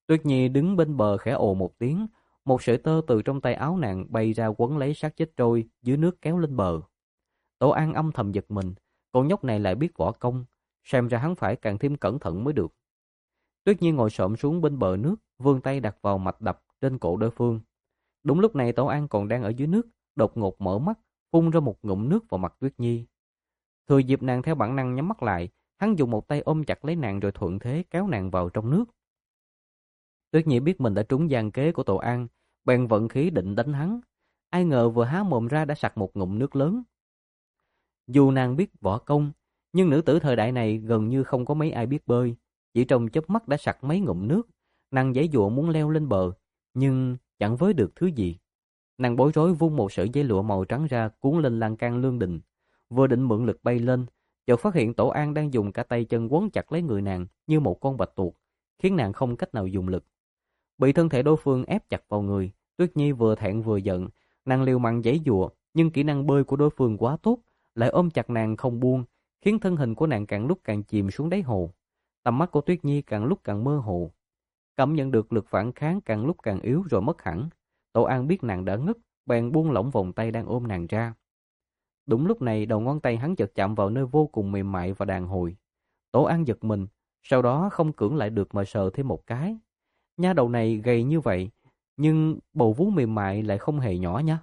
Tuyết Nhi đứng bên bờ khẽ ồ một tiếng, một sợi tơ từ trong tay áo nàng bay ra quấn lấy xác chết trôi dưới nước kéo lên bờ. Tổ An âm thầm giật mình, con nhóc này lại biết võ công, xem ra hắn phải càng thêm cẩn thận mới được. Tuyết Nhi ngồi xổm xuống bên bờ nước, vươn tay đặt vào mạch đập trên cổ đối phương. Đúng lúc này Tổ An còn đang ở dưới nước, đột ngột mở mắt, phun ra một ngụm nước vào mặt Tuyết Nhi. Thừa dịp nàng theo bản năng nhắm mắt lại, hắn dùng một tay ôm chặt lấy nàng rồi thuận thế kéo nàng vào trong nước. Tuyết Nhi biết mình đã trúng gian kế của Tổ An, bèn vận khí định đánh hắn. Ai ngờ vừa há mồm ra đã sặc một ngụm nước lớn. Dù nàng biết võ công, nhưng nữ tử thời đại này gần như không có mấy ai biết bơi. Chỉ trong chớp mắt đã sặc mấy ngụm nước. Nàng giãy giụa muốn leo lên bờ, nhưng chẳng với được thứ gì. Nàng bối rối vung một sợi dây lụa màu trắng ra cuốn lên lan can lương đình. Vừa định mượn lực bay lên, chợt phát hiện Tổ An đang dùng cả tay chân quấn chặt lấy người nàng như một con bạch tuộc, khiến nàng không cách nào dùng lực. Bị thân thể đối phương ép chặt vào người, Tuyết Nhi vừa thẹn vừa giận, nàng liều mạng giãy giụa, nhưng kỹ năng bơi của đối phương quá tốt, lại ôm chặt nàng không buông, khiến thân hình của nàng càng lúc càng chìm xuống đáy hồ. Tầm mắt của Tuyết Nhi càng lúc càng mơ hồ, cảm nhận được lực phản kháng càng lúc càng yếu rồi mất hẳn. Tổ An biết nàng đã ngất, bèn buông lỏng vòng tay đang ôm nàng ra. Đúng lúc này đầu ngón tay hắn chợt chạm vào nơi vô cùng mềm mại và đàn hồi. Tổ An giật mình, sau đó không cưỡng lại được mà sờ thêm một cái. Nha đầu này gầy như vậy, nhưng bầu vú mềm mại lại không hề nhỏ nhá.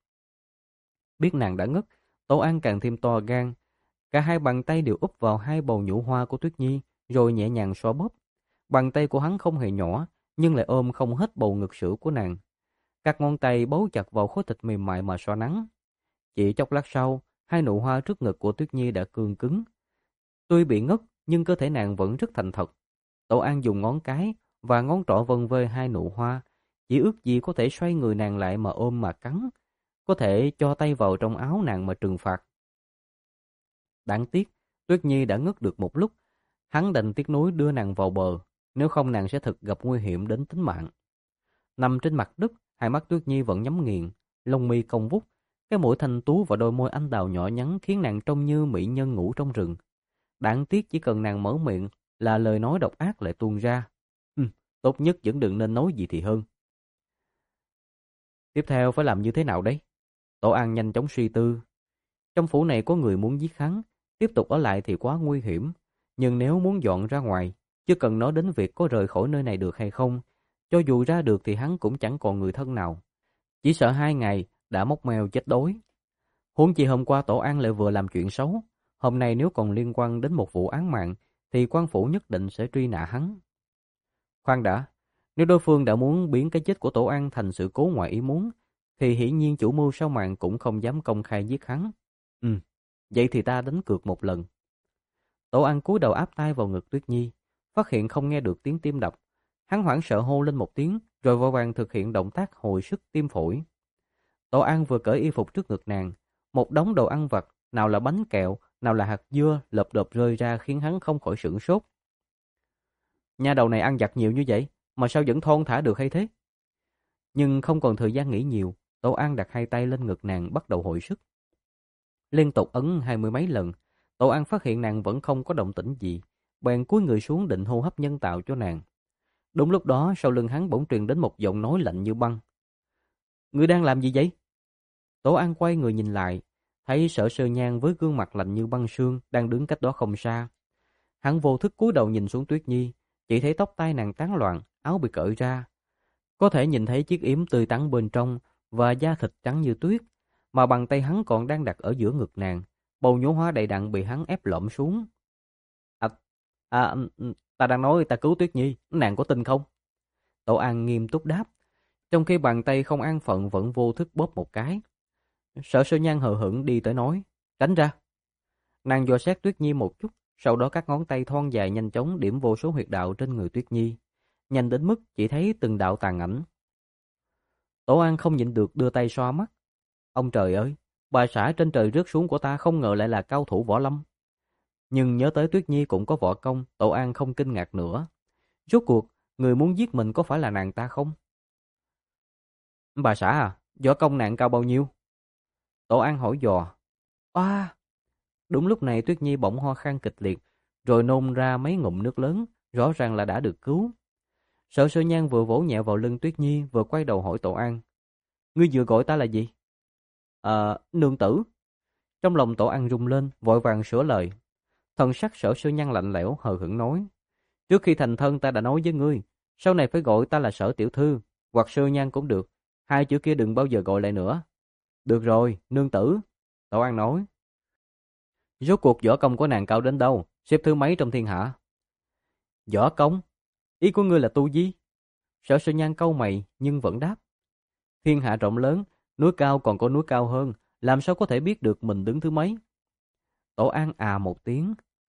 Biết nàng đã ngất, Tổ An càng thêm to gan. Cả hai bàn tay đều úp vào hai bầu nhũ hoa của Tuyết Nhi, rồi nhẹ nhàng xoa bóp. Bàn tay của hắn không hề nhỏ, nhưng lại ôm không hết bầu ngực sữa của nàng. Các ngón tay bấu chặt vào khối thịt mềm mại mà xoa nắn. Chỉ chốc lát sau, hai nụ hoa trước ngực của Tuyết Nhi đã cương cứng. Tuy bị ngất, nhưng cơ thể nàng vẫn rất thành thật. Tổ An dùng ngón cái và ngón trỏ vân vê hai nụ hoa, chỉ ước gì có thể xoay người nàng lại mà ôm mà cắn, có thể cho tay vào trong áo nàng mà trừng phạt. Đáng tiếc, Tuyết Nhi đã ngất được một lúc, hắn đành tiếc nuối đưa nàng vào bờ, nếu không nàng sẽ thực gặp nguy hiểm đến tính mạng. Nằm trên mặt đất, hai mắt Tuyết Nhi vẫn nhắm nghiền, lông mi cong vút, cái mũi thanh tú và đôi môi anh đào nhỏ nhắn khiến nàng trông như mỹ nhân ngủ trong rừng. Đáng tiếc chỉ cần nàng mở miệng là lời nói độc ác lại tuôn ra. Ừ, tốt nhất vẫn đừng nên nói gì thì hơn. Tiếp theo phải làm như thế nào đấy? Tổ An nhanh chóng suy tư. Trong phủ này có người muốn giết hắn, tiếp tục ở lại thì quá nguy hiểm. Nhưng nếu muốn dọn ra ngoài, chưa cần nói đến việc có rời khỏi nơi này được hay không. Cho dù ra được thì hắn cũng chẳng còn người thân nào. Chỉ sợ hai ngày đã móc mèo chết đói. Huống chi hôm qua Tổ An lại vừa làm chuyện xấu. Hôm nay nếu còn liên quan đến một vụ án mạng, thì quan phủ nhất định sẽ truy nã hắn. Khoan đã, nếu đối phương đã muốn biến cái chết của Tổ An thành sự cố ngoài ý muốn, thì hiển nhiên chủ mưu sau màn cũng không dám công khai giết hắn. Ừ, vậy thì ta đánh cược một lần. Tổ An cúi đầu áp tai vào ngực Tuyết Nhi, phát hiện không nghe được tiếng tim đập. Hắn hoảng sợ hô lên một tiếng, rồi vội vàng thực hiện động tác hồi sức tim phổi. Tổ An vừa cởi y phục trước ngực nàng, một đống đồ ăn vặt, nào là bánh kẹo, nào là hạt dưa, lợp đợp rơi ra khiến hắn không khỏi sửng sốt. Nha đầu này ăn vặt nhiều như vậy, mà sao vẫn thon thả được hay thế? Nhưng không còn thời gian nghĩ nhiều, Tổ An đặt hai tay lên ngực nàng bắt đầu hồi sức. Liên tục ấn hai mươi mấy lần, Tổ An phát hiện nàng vẫn không có động tĩnh gì, bèn cúi người xuống định hô hấp nhân tạo cho nàng. Đúng lúc đó sau lưng hắn bỗng truyền đến một giọng nói lạnh như băng. Ngươi đang làm gì vậy? Tổ An quay người nhìn lại, thấy Sở Sơ Nhan với gương mặt lạnh như băng sương đang đứng cách đó không xa. Hắn vô thức cúi đầu nhìn xuống Tuyết Nhi, chỉ thấy tóc tai nàng tán loạn, áo bị cởi ra. Có thể nhìn thấy chiếc yếm tươi tắn bên trong và da thịt trắng như tuyết, mà bàn tay hắn còn đang đặt ở giữa ngực nàng, bầu nhũ hoa đầy đặn bị hắn ép lõm xuống. À, à, ta đang nói ta cứu Tuyết Nhi, nàng có tin không? Tổ An nghiêm túc đáp, trong khi bàn tay không an phận vẫn vô thức bóp một cái. Sở Sơ Nhan hờ hững đi tới nói, tránh ra. Nàng dò xét Tuyết Nhi một chút, sau đó các ngón tay thon dài nhanh chóng điểm vô số huyệt đạo trên người Tuyết Nhi, nhanh đến mức chỉ thấy từng đạo tàn ảnh. Tổ An không nhịn được đưa tay xoa mắt. Ông trời ơi, bà xã trên trời rớt xuống của ta không ngờ lại là cao thủ võ lâm. Nhưng nhớ tới Tuyết Nhi cũng có võ công, Tổ An không kinh ngạc nữa. Rốt cuộc, người muốn giết mình có phải là nàng ta không? Bà xã à, võ công nàng cao bao nhiêu? Tổ An hỏi dò. À! Đúng lúc này Tuyết Nhi bỗng ho khan kịch liệt, rồi nôn ra mấy ngụm nước lớn, rõ ràng là đã được cứu. Sở Sơ Nhan vừa vỗ nhẹ vào lưng Tuyết Nhi vừa quay đầu hỏi Tổ An. Ngươi vừa gọi ta là gì? Ờ, nương tử. Trong lòng Tổ An rung lên, vội vàng sửa lời. Thần sắc Sở Sơ Nhan lạnh lẽo hờ hững nói. Trước khi thành thân ta đã nói với ngươi, sau này phải gọi ta là Sở tiểu thư, hoặc Sơ Nhan cũng được. Hai chữ kia đừng bao giờ gọi lại nữa. Được rồi, nương tử. Tổ An nói. Rốt cuộc võ công của nàng cao đến đâu, xếp thứ mấy trong thiên hạ? Võ công? Ý của ngươi là tu vi? Sở Sơ Nhan cau mày nhưng vẫn đáp. Thiên hạ rộng lớn, núi cao còn có núi cao hơn, làm sao có thể biết được mình đứng thứ mấy? Tổ An à một tiếng.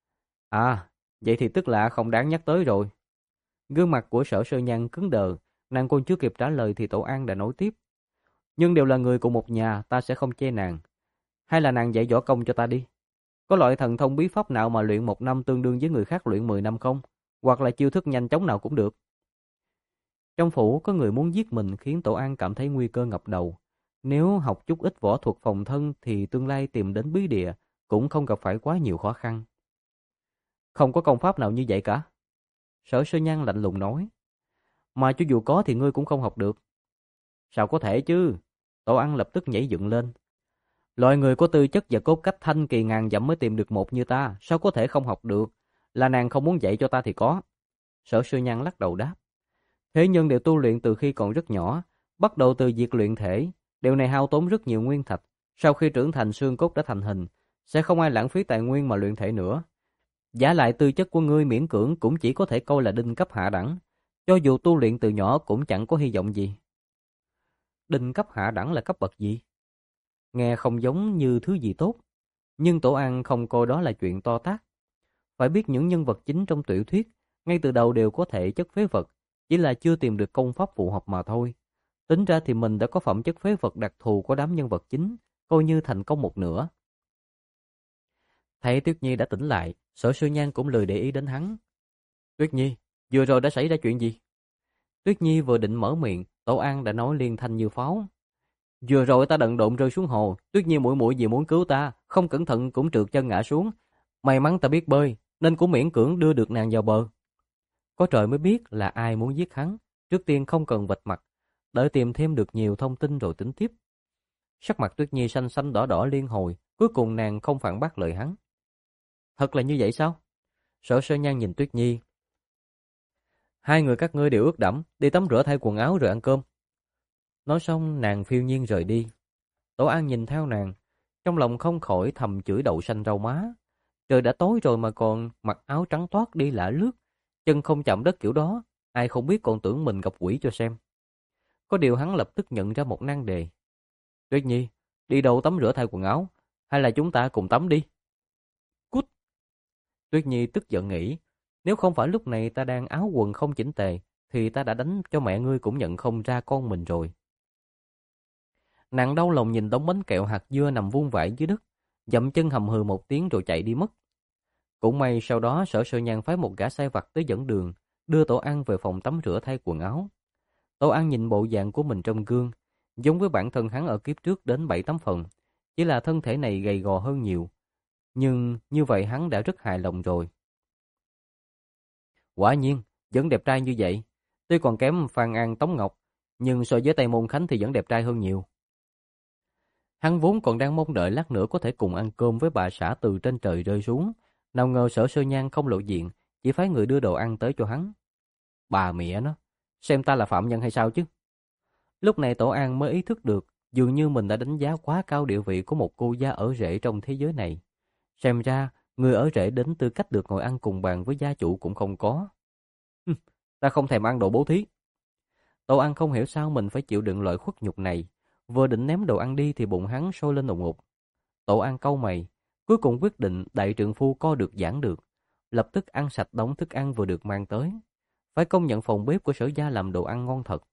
À, vậy thì tức là không đáng nhắc tới rồi. Gương mặt của Sở Sơ Nhan cứng đờ, nàng còn chưa kịp trả lời thì Tổ An đã nói tiếp. Nhưng đều là người cùng một nhà, ta sẽ không chê nàng. Hay là nàng dạy võ công cho ta đi. Có loại thần thông bí pháp nào mà luyện một năm tương đương với người khác luyện mười năm không? Hoặc là chiêu thức nhanh chóng nào cũng được. Trong phủ có người muốn giết mình khiến Tổ An cảm thấy nguy cơ ngập đầu. Nếu học chút ít võ thuật phòng thân thì tương lai tìm đến bí địa cũng không gặp phải quá nhiều khó khăn. Không có công pháp nào như vậy cả. Sở Sơ Nhan lạnh lùng nói. Mà cho dù có thì ngươi cũng không học được. Sao có thể chứ? Tổ An lập tức nhảy dựng lên. Loại người có tư chất và cốt cách thanh kỳ ngàn dặm mới tìm được một như ta, sao có thể không học được? Là nàng không muốn dạy cho ta thì có. Sở Sơ Nhan lắc đầu đáp. Thế nhân đều tu luyện từ khi còn rất nhỏ, bắt đầu từ việc luyện thể. Điều này hao tốn rất nhiều nguyên thạch. Sau khi trưởng thành xương cốt đã thành hình, sẽ không ai lãng phí tài nguyên mà luyện thể nữa. Giả lại tư chất của ngươi miễn cưỡng cũng chỉ có thể coi là đinh cấp hạ đẳng. Cho dù tu luyện từ nhỏ cũng chẳng có hy vọng gì. Đinh cấp hạ đẳng là cấp bậc gì? Nghe không giống như thứ gì tốt. Nhưng Tổ An không coi đó là chuyện to tát. Phải biết những nhân vật chính trong tiểu thuyết ngay từ đầu đều có thể chất phế vật, chỉ là chưa tìm được công pháp phù hợp mà thôi. Tính ra thì mình đã có phẩm chất phế vật đặc thù của đám nhân vật chính, coi như thành công một nửa. Thấy Tuyết Nhi đã tỉnh lại, Sở Sơ Nhan cũng lười để ý đến hắn. Tuyết Nhi, vừa rồi đã xảy ra chuyện gì? Tuyết Nhi vừa định mở miệng, Tổ An đã nói liên thanh như pháo. Vừa rồi ta đần độn rơi xuống hồ, Tuyết Nhi muội muội vì muốn cứu ta, không cẩn thận cũng trượt chân ngã xuống. May mắn ta biết bơi, nên cũng miễn cưỡng đưa được nàng vào bờ. Có trời mới biết là ai muốn giết hắn, trước tiên không cần vạch mặt, đợi tìm thêm được nhiều thông tin rồi tính tiếp. Sắc mặt Tuyết Nhi xanh xanh đỏ đỏ liên hồi, cuối cùng nàng không phản bác lời hắn. Thật là như vậy sao? Sở Sơ Nhan nhìn Tuyết Nhi. Hai người các ngươi đều ướt đẫm, đi tắm rửa thay quần áo rồi ăn cơm. Nói xong nàng phiêu nhiên rời đi. Tổ An nhìn theo nàng, trong lòng không khỏi thầm chửi đậu xanh rau má. Trời đã tối rồi mà còn mặc áo trắng toát đi lả lướt, chân không chạm đất kiểu đó, ai không biết còn tưởng mình gặp quỷ cho xem. Có điều hắn lập tức nhận ra một nan đề. Tuyết Nhi, đi đâu tắm rửa thay quần áo, hay là chúng ta cùng tắm đi? Cút! Tuyết Nhi tức giận nghĩ, nếu không phải lúc này ta đang áo quần không chỉnh tề, thì ta đã đánh cho mẹ ngươi cũng nhận không ra con mình rồi. Nàng đau lòng nhìn đống bánh kẹo hạt dưa nằm vuông vãi dưới đất, dậm chân hầm hừ một tiếng rồi chạy đi mất. Cũng may sau đó Sở Sơ Nhan phái một gã sai vặt tới dẫn đường, đưa Tổ An về phòng tắm rửa thay quần áo. Tổ An nhìn bộ dạng của mình trong gương, giống với bản thân hắn ở kiếp trước đến bảy tám phần, chỉ là thân thể này gầy gò hơn nhiều. Nhưng như vậy hắn đã rất hài lòng rồi. Quả nhiên, vẫn đẹp trai như vậy. Tuy còn kém Phan An Tống Ngọc, nhưng so với Tây Môn Khánh thì vẫn đẹp trai hơn nhiều. Hắn vốn còn đang mong đợi lát nữa có thể cùng ăn cơm với bà xã từ trên trời rơi xuống. Nào ngờ Sở Sơ Nhan không lộ diện, chỉ phái người đưa đồ ăn tới cho hắn. Bà mẹ nó, xem ta là phạm nhân hay sao chứ? Lúc này Tổ An mới ý thức được, dường như mình đã đánh giá quá cao địa vị của một cô gia ở rể trong thế giới này. Xem ra, người ở rể đến tư cách được ngồi ăn cùng bàn với gia chủ cũng không có. Ta không thèm ăn đồ bố thí. Tổ An không hiểu sao mình phải chịu đựng loại khuất nhục này. Vừa định ném đồ ăn đi thì bụng hắn sôi lên ùng ục. Tổ An cau mày, cuối cùng quyết định đại trượng phu co được giãn được, lập tức ăn sạch đống thức ăn vừa được mang tới. Phải công nhận phòng bếp của Sở gia làm đồ ăn ngon thật.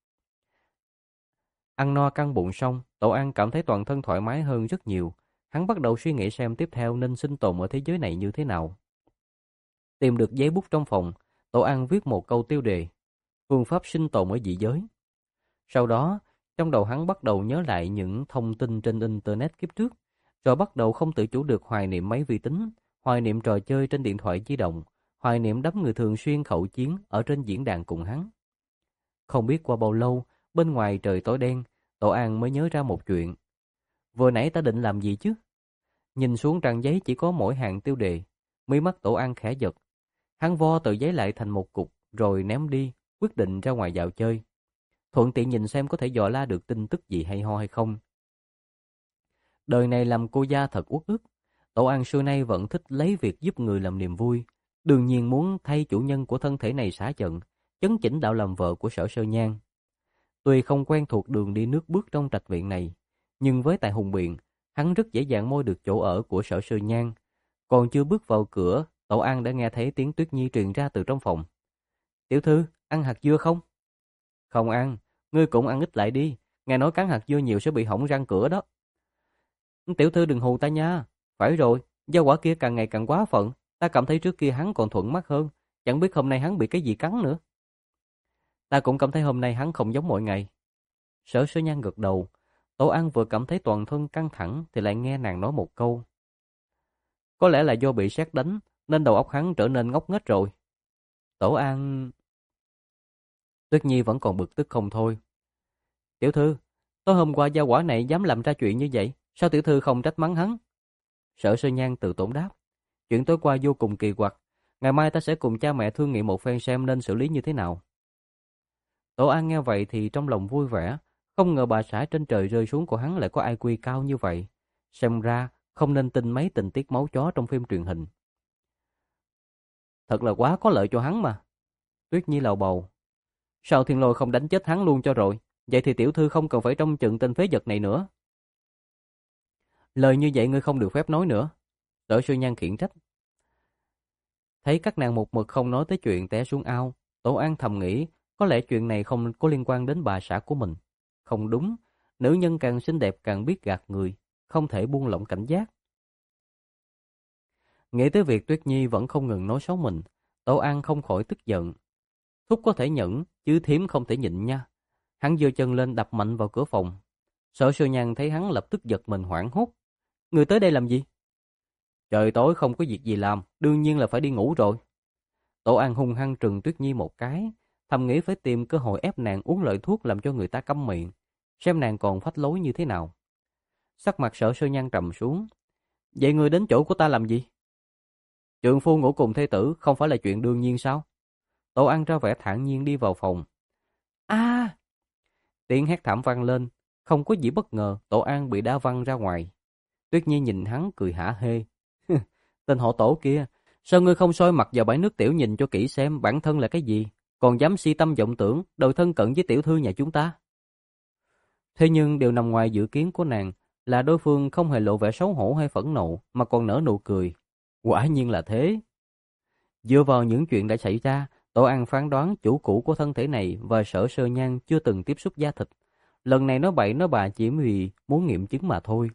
Ăn no căng bụng xong, Tổ An cảm thấy toàn thân thoải mái hơn rất nhiều. Hắn bắt đầu suy nghĩ xem tiếp theo nên sinh tồn ở thế giới này như thế nào. Tìm được giấy bút trong phòng, Tổ An viết một câu tiêu đề: phương pháp sinh tồn ở dị giới. Sau đó, trong đầu hắn bắt đầu nhớ lại những thông tin trên Internet kiếp trước, rồi bắt đầu không tự chủ được hoài niệm máy vi tính, hoài niệm trò chơi trên điện thoại di động, hoài niệm đám người thường xuyên khẩu chiến ở trên diễn đàn cùng hắn. Không biết qua bao lâu, bên ngoài trời tối đen, Tổ An mới nhớ ra một chuyện. Vừa nãy ta định làm gì chứ? Nhìn xuống trang giấy chỉ có mỗi hàng tiêu đề, mí mắt Tổ An khẽ giật. Hắn vo tờ giấy lại thành một cục rồi ném đi, quyết định ra ngoài dạo chơi. Thuận tiện nhìn xem có thể dò la được tin tức gì hay ho hay không. Đời này làm cô gia thật uất ức. Tổ An xưa nay vẫn thích lấy việc giúp người làm niềm vui. Đương nhiên muốn thay chủ nhân của thân thể này xả giận, chấn chỉnh đạo làm vợ của Sở Sơ Nhan. Tuy không quen thuộc đường đi nước bước trong trạch viện này, nhưng với tài hùng biện, hắn rất dễ dàng môi được chỗ ở của Sở Sơ Nhan. Còn chưa bước vào cửa, Tổ An đã nghe thấy tiếng Tuyết Nhi truyền ra từ trong phòng. Tiểu thư, ăn hạt dưa không? Không ăn, ngươi cũng ăn ít lại đi. Nghe nói cắn hạt dưa nhiều sẽ bị hỏng răng cửa đó. Tiểu thư đừng hù ta nha. Phải rồi, gia quả kia càng ngày càng quá phận. Ta cảm thấy trước kia hắn còn thuận mắt hơn. Chẳng biết hôm nay hắn bị cái gì cắn nữa. Ta cũng cảm thấy hôm nay hắn không giống mọi ngày. Sở Sơ Nhan gật đầu. Tổ An vừa cảm thấy toàn thân căng thẳng thì lại nghe nàng nói một câu. Có lẽ là do bị sét đánh nên đầu óc hắn trở nên ngốc nghếch rồi. Tổ An... Tuyết Nhi vẫn còn bực tức không thôi. Tiểu thư, tối hôm qua gia quả này dám làm ra chuyện như vậy, sao tiểu thư không trách mắng hắn? Sở Sơ Nhan từ tốn đáp. Chuyện tối qua vô cùng kỳ quặc. Ngày mai ta sẽ cùng cha mẹ thương nghị một phen xem nên xử lý như thế nào. Tổ An nghe vậy thì trong lòng vui vẻ. Không ngờ bà xã trên trời rơi xuống của hắn lại có i kiu cao như vậy. Xem ra không nên tin mấy tình tiết máu chó trong phim truyền hình. Thật là quá có lợi cho hắn mà. Tuyết Nhi lầu bầu. Sao Thiên Lôi không đánh chết hắn luôn cho rồi? Vậy thì tiểu thư không cần phải trông chừng tên phế vật này nữa. Lời như vậy ngươi không được phép nói nữa. Sở Sơ Nhan khiển trách. Thấy các nàng một mực không nói tới chuyện té xuống ao, Tổ An thầm nghĩ có lẽ chuyện này không có liên quan đến bà xã của mình. Không đúng, nữ nhân càng xinh đẹp càng biết gạt người, không thể buông lỏng cảnh giác. Nghĩ tới việc Tuyết Nhi vẫn không ngừng nói xấu mình, Tổ An không khỏi tức giận. Thúc có thể nhẫn, chứ thím không thể nhịn nha. Hắn giơ chân lên đập mạnh vào cửa phòng. Sở Sơ Nhan thấy hắn lập tức giật mình hoảng hốt. Người tới đây làm gì? Trời tối không có việc gì làm, đương nhiên là phải đi ngủ rồi. Tổ An hung hăng trừng Tuyết Nhi một cái, thầm nghĩ phải tìm cơ hội ép nàng uống loại thuốc làm cho người ta câm miệng, xem nàng còn phách lối như thế nào. Sắc mặt Sở Sơ Nhan trầm xuống. Vậy người đến chỗ của ta làm gì? Trượng phu ngủ cùng thê tử không phải là chuyện đương nhiên sao? Tổ An ra vẻ thản nhiên đi vào phòng. A! Tiếng hét thảm vang lên, không có gì bất ngờ, Tổ An bị đá văng ra ngoài. Tuyết Nhi nhìn hắn cười hả hê. Tên họ Tổ kia, sao ngươi không soi mặt vào bãi nước tiểu nhìn cho kỹ xem bản thân là cái gì, còn dám si tâm vọng tưởng, đòi thân cận với tiểu thư nhà chúng ta. Thế nhưng điều nằm ngoài dự kiến của nàng là đối phương không hề lộ vẻ xấu hổ hay phẫn nộ, mà còn nở nụ cười. Quả nhiên là thế. Dựa vào những chuyện đã xảy ra, Tổ An phán đoán chủ cũ của thân thể này và Sở Sơ Nhan chưa từng tiếp xúc da thịt. Lần này nói bậy nói bạ chỉ vì muốn nghiệm chứng mà thôi.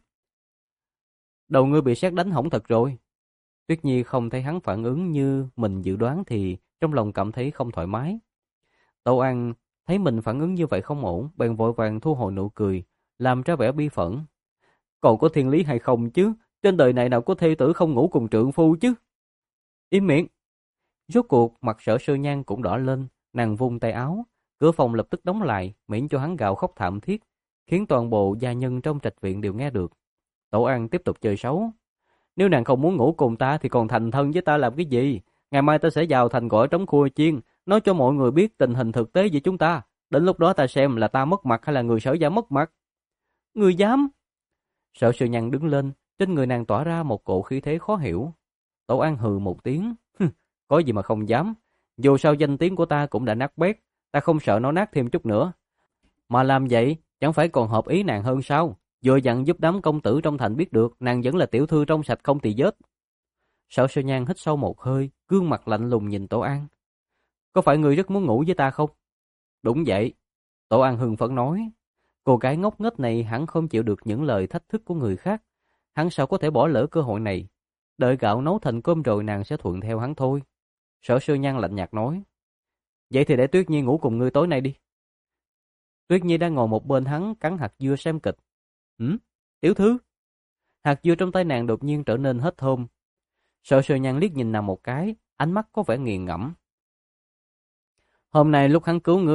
Đầu ngươi bị sét đánh hỏng thật rồi. Tuyết Nhi không thấy hắn phản ứng như mình dự đoán thì trong lòng cảm thấy không thoải mái. Tổ An thấy mình phản ứng như vậy không ổn, bèn vội vàng thu hồi nụ cười, làm ra vẻ bi phẫn. Còn có thiên lý hay không chứ? Trên đời này nào có thê tử không ngủ cùng trượng phu chứ? Im miệng! Rốt cuộc mặt Sở Sơ Nhan cũng đỏ lên, nàng vung tay áo, cửa phòng lập tức đóng lại, miễn cho hắn gào khóc thảm thiết, khiến toàn bộ gia nhân trong trạch viện đều nghe được. Tổ An tiếp tục chơi xấu. Nếu nàng không muốn ngủ cùng ta thì còn thành thân với ta làm cái gì? Ngày mai ta sẽ vào thành gọi trống khua chiên, nói cho mọi người biết tình hình thực tế với chúng ta. Đến lúc đó ta xem là ta mất mặt hay là người Sở gia mất mặt. Người dám? Sở Sơ Nhan đứng lên, trên người nàng tỏa ra một cỗ khí thế khó hiểu. Tổ An hừ một tiếng. Có gì mà không dám. Dù sao danh tiếng của ta cũng đã nát bét, ta không sợ nó nát thêm chút nữa. Mà làm vậy, chẳng phải còn hợp ý nàng hơn sao? Vừa dặn giúp đám công tử trong thành biết được nàng vẫn là tiểu thư trong sạch không tỳ vết. Sở Sơ Nhan hít sâu một hơi, gương mặt lạnh lùng nhìn Tổ An. Có phải ngươi rất muốn ngủ với ta không? Đúng vậy. Tổ An hưng phấn nói. Cô gái ngốc nghếch này hẳn không chịu được những lời thách thức của người khác. Hắn sao có thể bỏ lỡ cơ hội này? Đợi gạo nấu thành cơm rồi nàng sẽ thuận theo hắn thôi. Sở Sơ Nhan lạnh nhạt nói. Vậy thì để Tuyết Nhi ngủ cùng ngươi tối nay đi. Tuyết Nhi đang ngồi một bên hắn cắn hạt dưa xem kịch. Hử? Tiểu thư? Hạt dưa trong tay nàng đột nhiên trở nên hết thơm. Sở Sơ Nhan liếc nhìn nàng một cái, ánh mắt có vẻ nghiền ngẫm. Hôm nay lúc hắn cứu ngươi,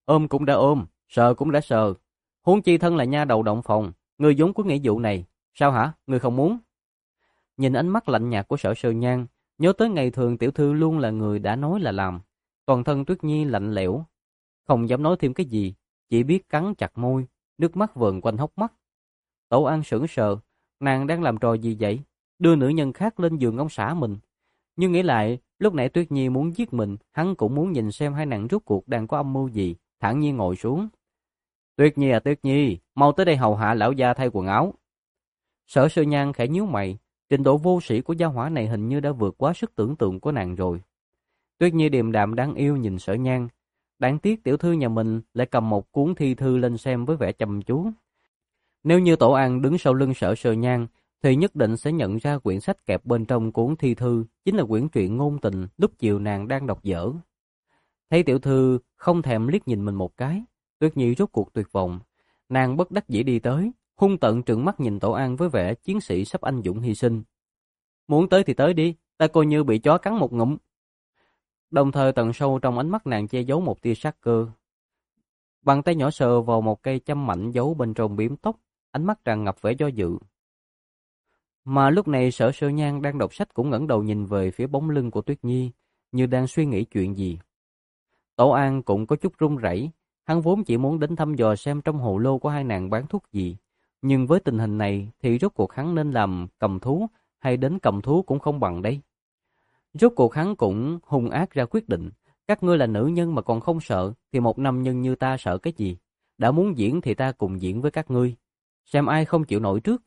Ôm cũng đã ôm, sờ cũng đã sờ. Huống chi thân là nha đầu động phòng, ngươi vốn có nghĩa vụ này. Sao hả, ngươi không muốn? Nhìn ánh mắt lạnh nhạt của Sở Sơ Nhan, nhớ tới ngày thường tiểu thư luôn là người đã nói là làm. Toàn thân Tuyết Nhi lạnh lẽo, không dám nói thêm cái gì, chỉ biết cắn chặt môi, nước mắt vờn quanh hốc mắt. Tổ An sững sờ, nàng đang làm trò gì vậy? Đưa nữ nhân khác lên giường ông xã mình. Nhưng nghĩ lại, lúc nãy Tuyết Nhi muốn giết mình, hắn cũng muốn nhìn xem hai nàng rốt cuộc đang có âm mưu gì, thản nhiên ngồi xuống. Tuyết Nhi à Tuyết Nhi, mau tới đây hầu hạ lão gia thay quần áo. Sở Sơ Nhan khẽ nhíu mày, trình độ vô sĩ của gia hỏa này hình như đã vượt quá sức tưởng tượng của nàng rồi. Tuyết Nhi điềm đạm đáng yêu nhìn Sở Nhan, đáng tiếc tiểu thư nhà mình lại cầm một cuốn thi thư lên xem với vẻ chăm chú. Nếu như Tổ An đứng sau lưng Sở Sơ Nhan, thì nhất định sẽ nhận ra quyển sách kẹp bên trong cuốn thi thư chính là quyển truyện ngôn tình lúc chiều nàng đang đọc dở. Thấy tiểu thư không thèm liếc nhìn mình một cái, Tuyết Nhi rốt cuộc tuyệt vọng, nàng bất đắc dĩ đi tới, hung tợn trừng mắt nhìn Tổ An với vẻ chiến sĩ sắp anh dũng hy sinh. Muốn tới thì tới đi, ta coi như bị chó cắn một ngụm. Đồng thời tận sâu trong ánh mắt nàng che giấu một tia sát cơ. Bàn tay nhỏ sờ vào một cây châm mảnh giấu bên trong biếm tóc, ánh mắt tràn ngập vẻ do dự. Mà lúc này Sở Sơ Nhan đang đọc sách cũng ngẩng đầu nhìn về phía bóng lưng của Tuyết Nhi, như đang suy nghĩ chuyện gì. Tổ An cũng có chút run rẩy, hắn vốn chỉ muốn đến thăm dò xem trong hồ lô của hai nàng bán thuốc gì, nhưng với tình hình này thì rốt cuộc hắn nên làm cầm thú hay đến cầm thú cũng không bằng đây. Rốt cuộc hắn cũng hung ác ra quyết định, các ngươi là nữ nhân mà còn không sợ thì một nam nhân như ta sợ cái gì, đã muốn diễn thì ta cùng diễn với các ngươi, xem ai không chịu nổi trước.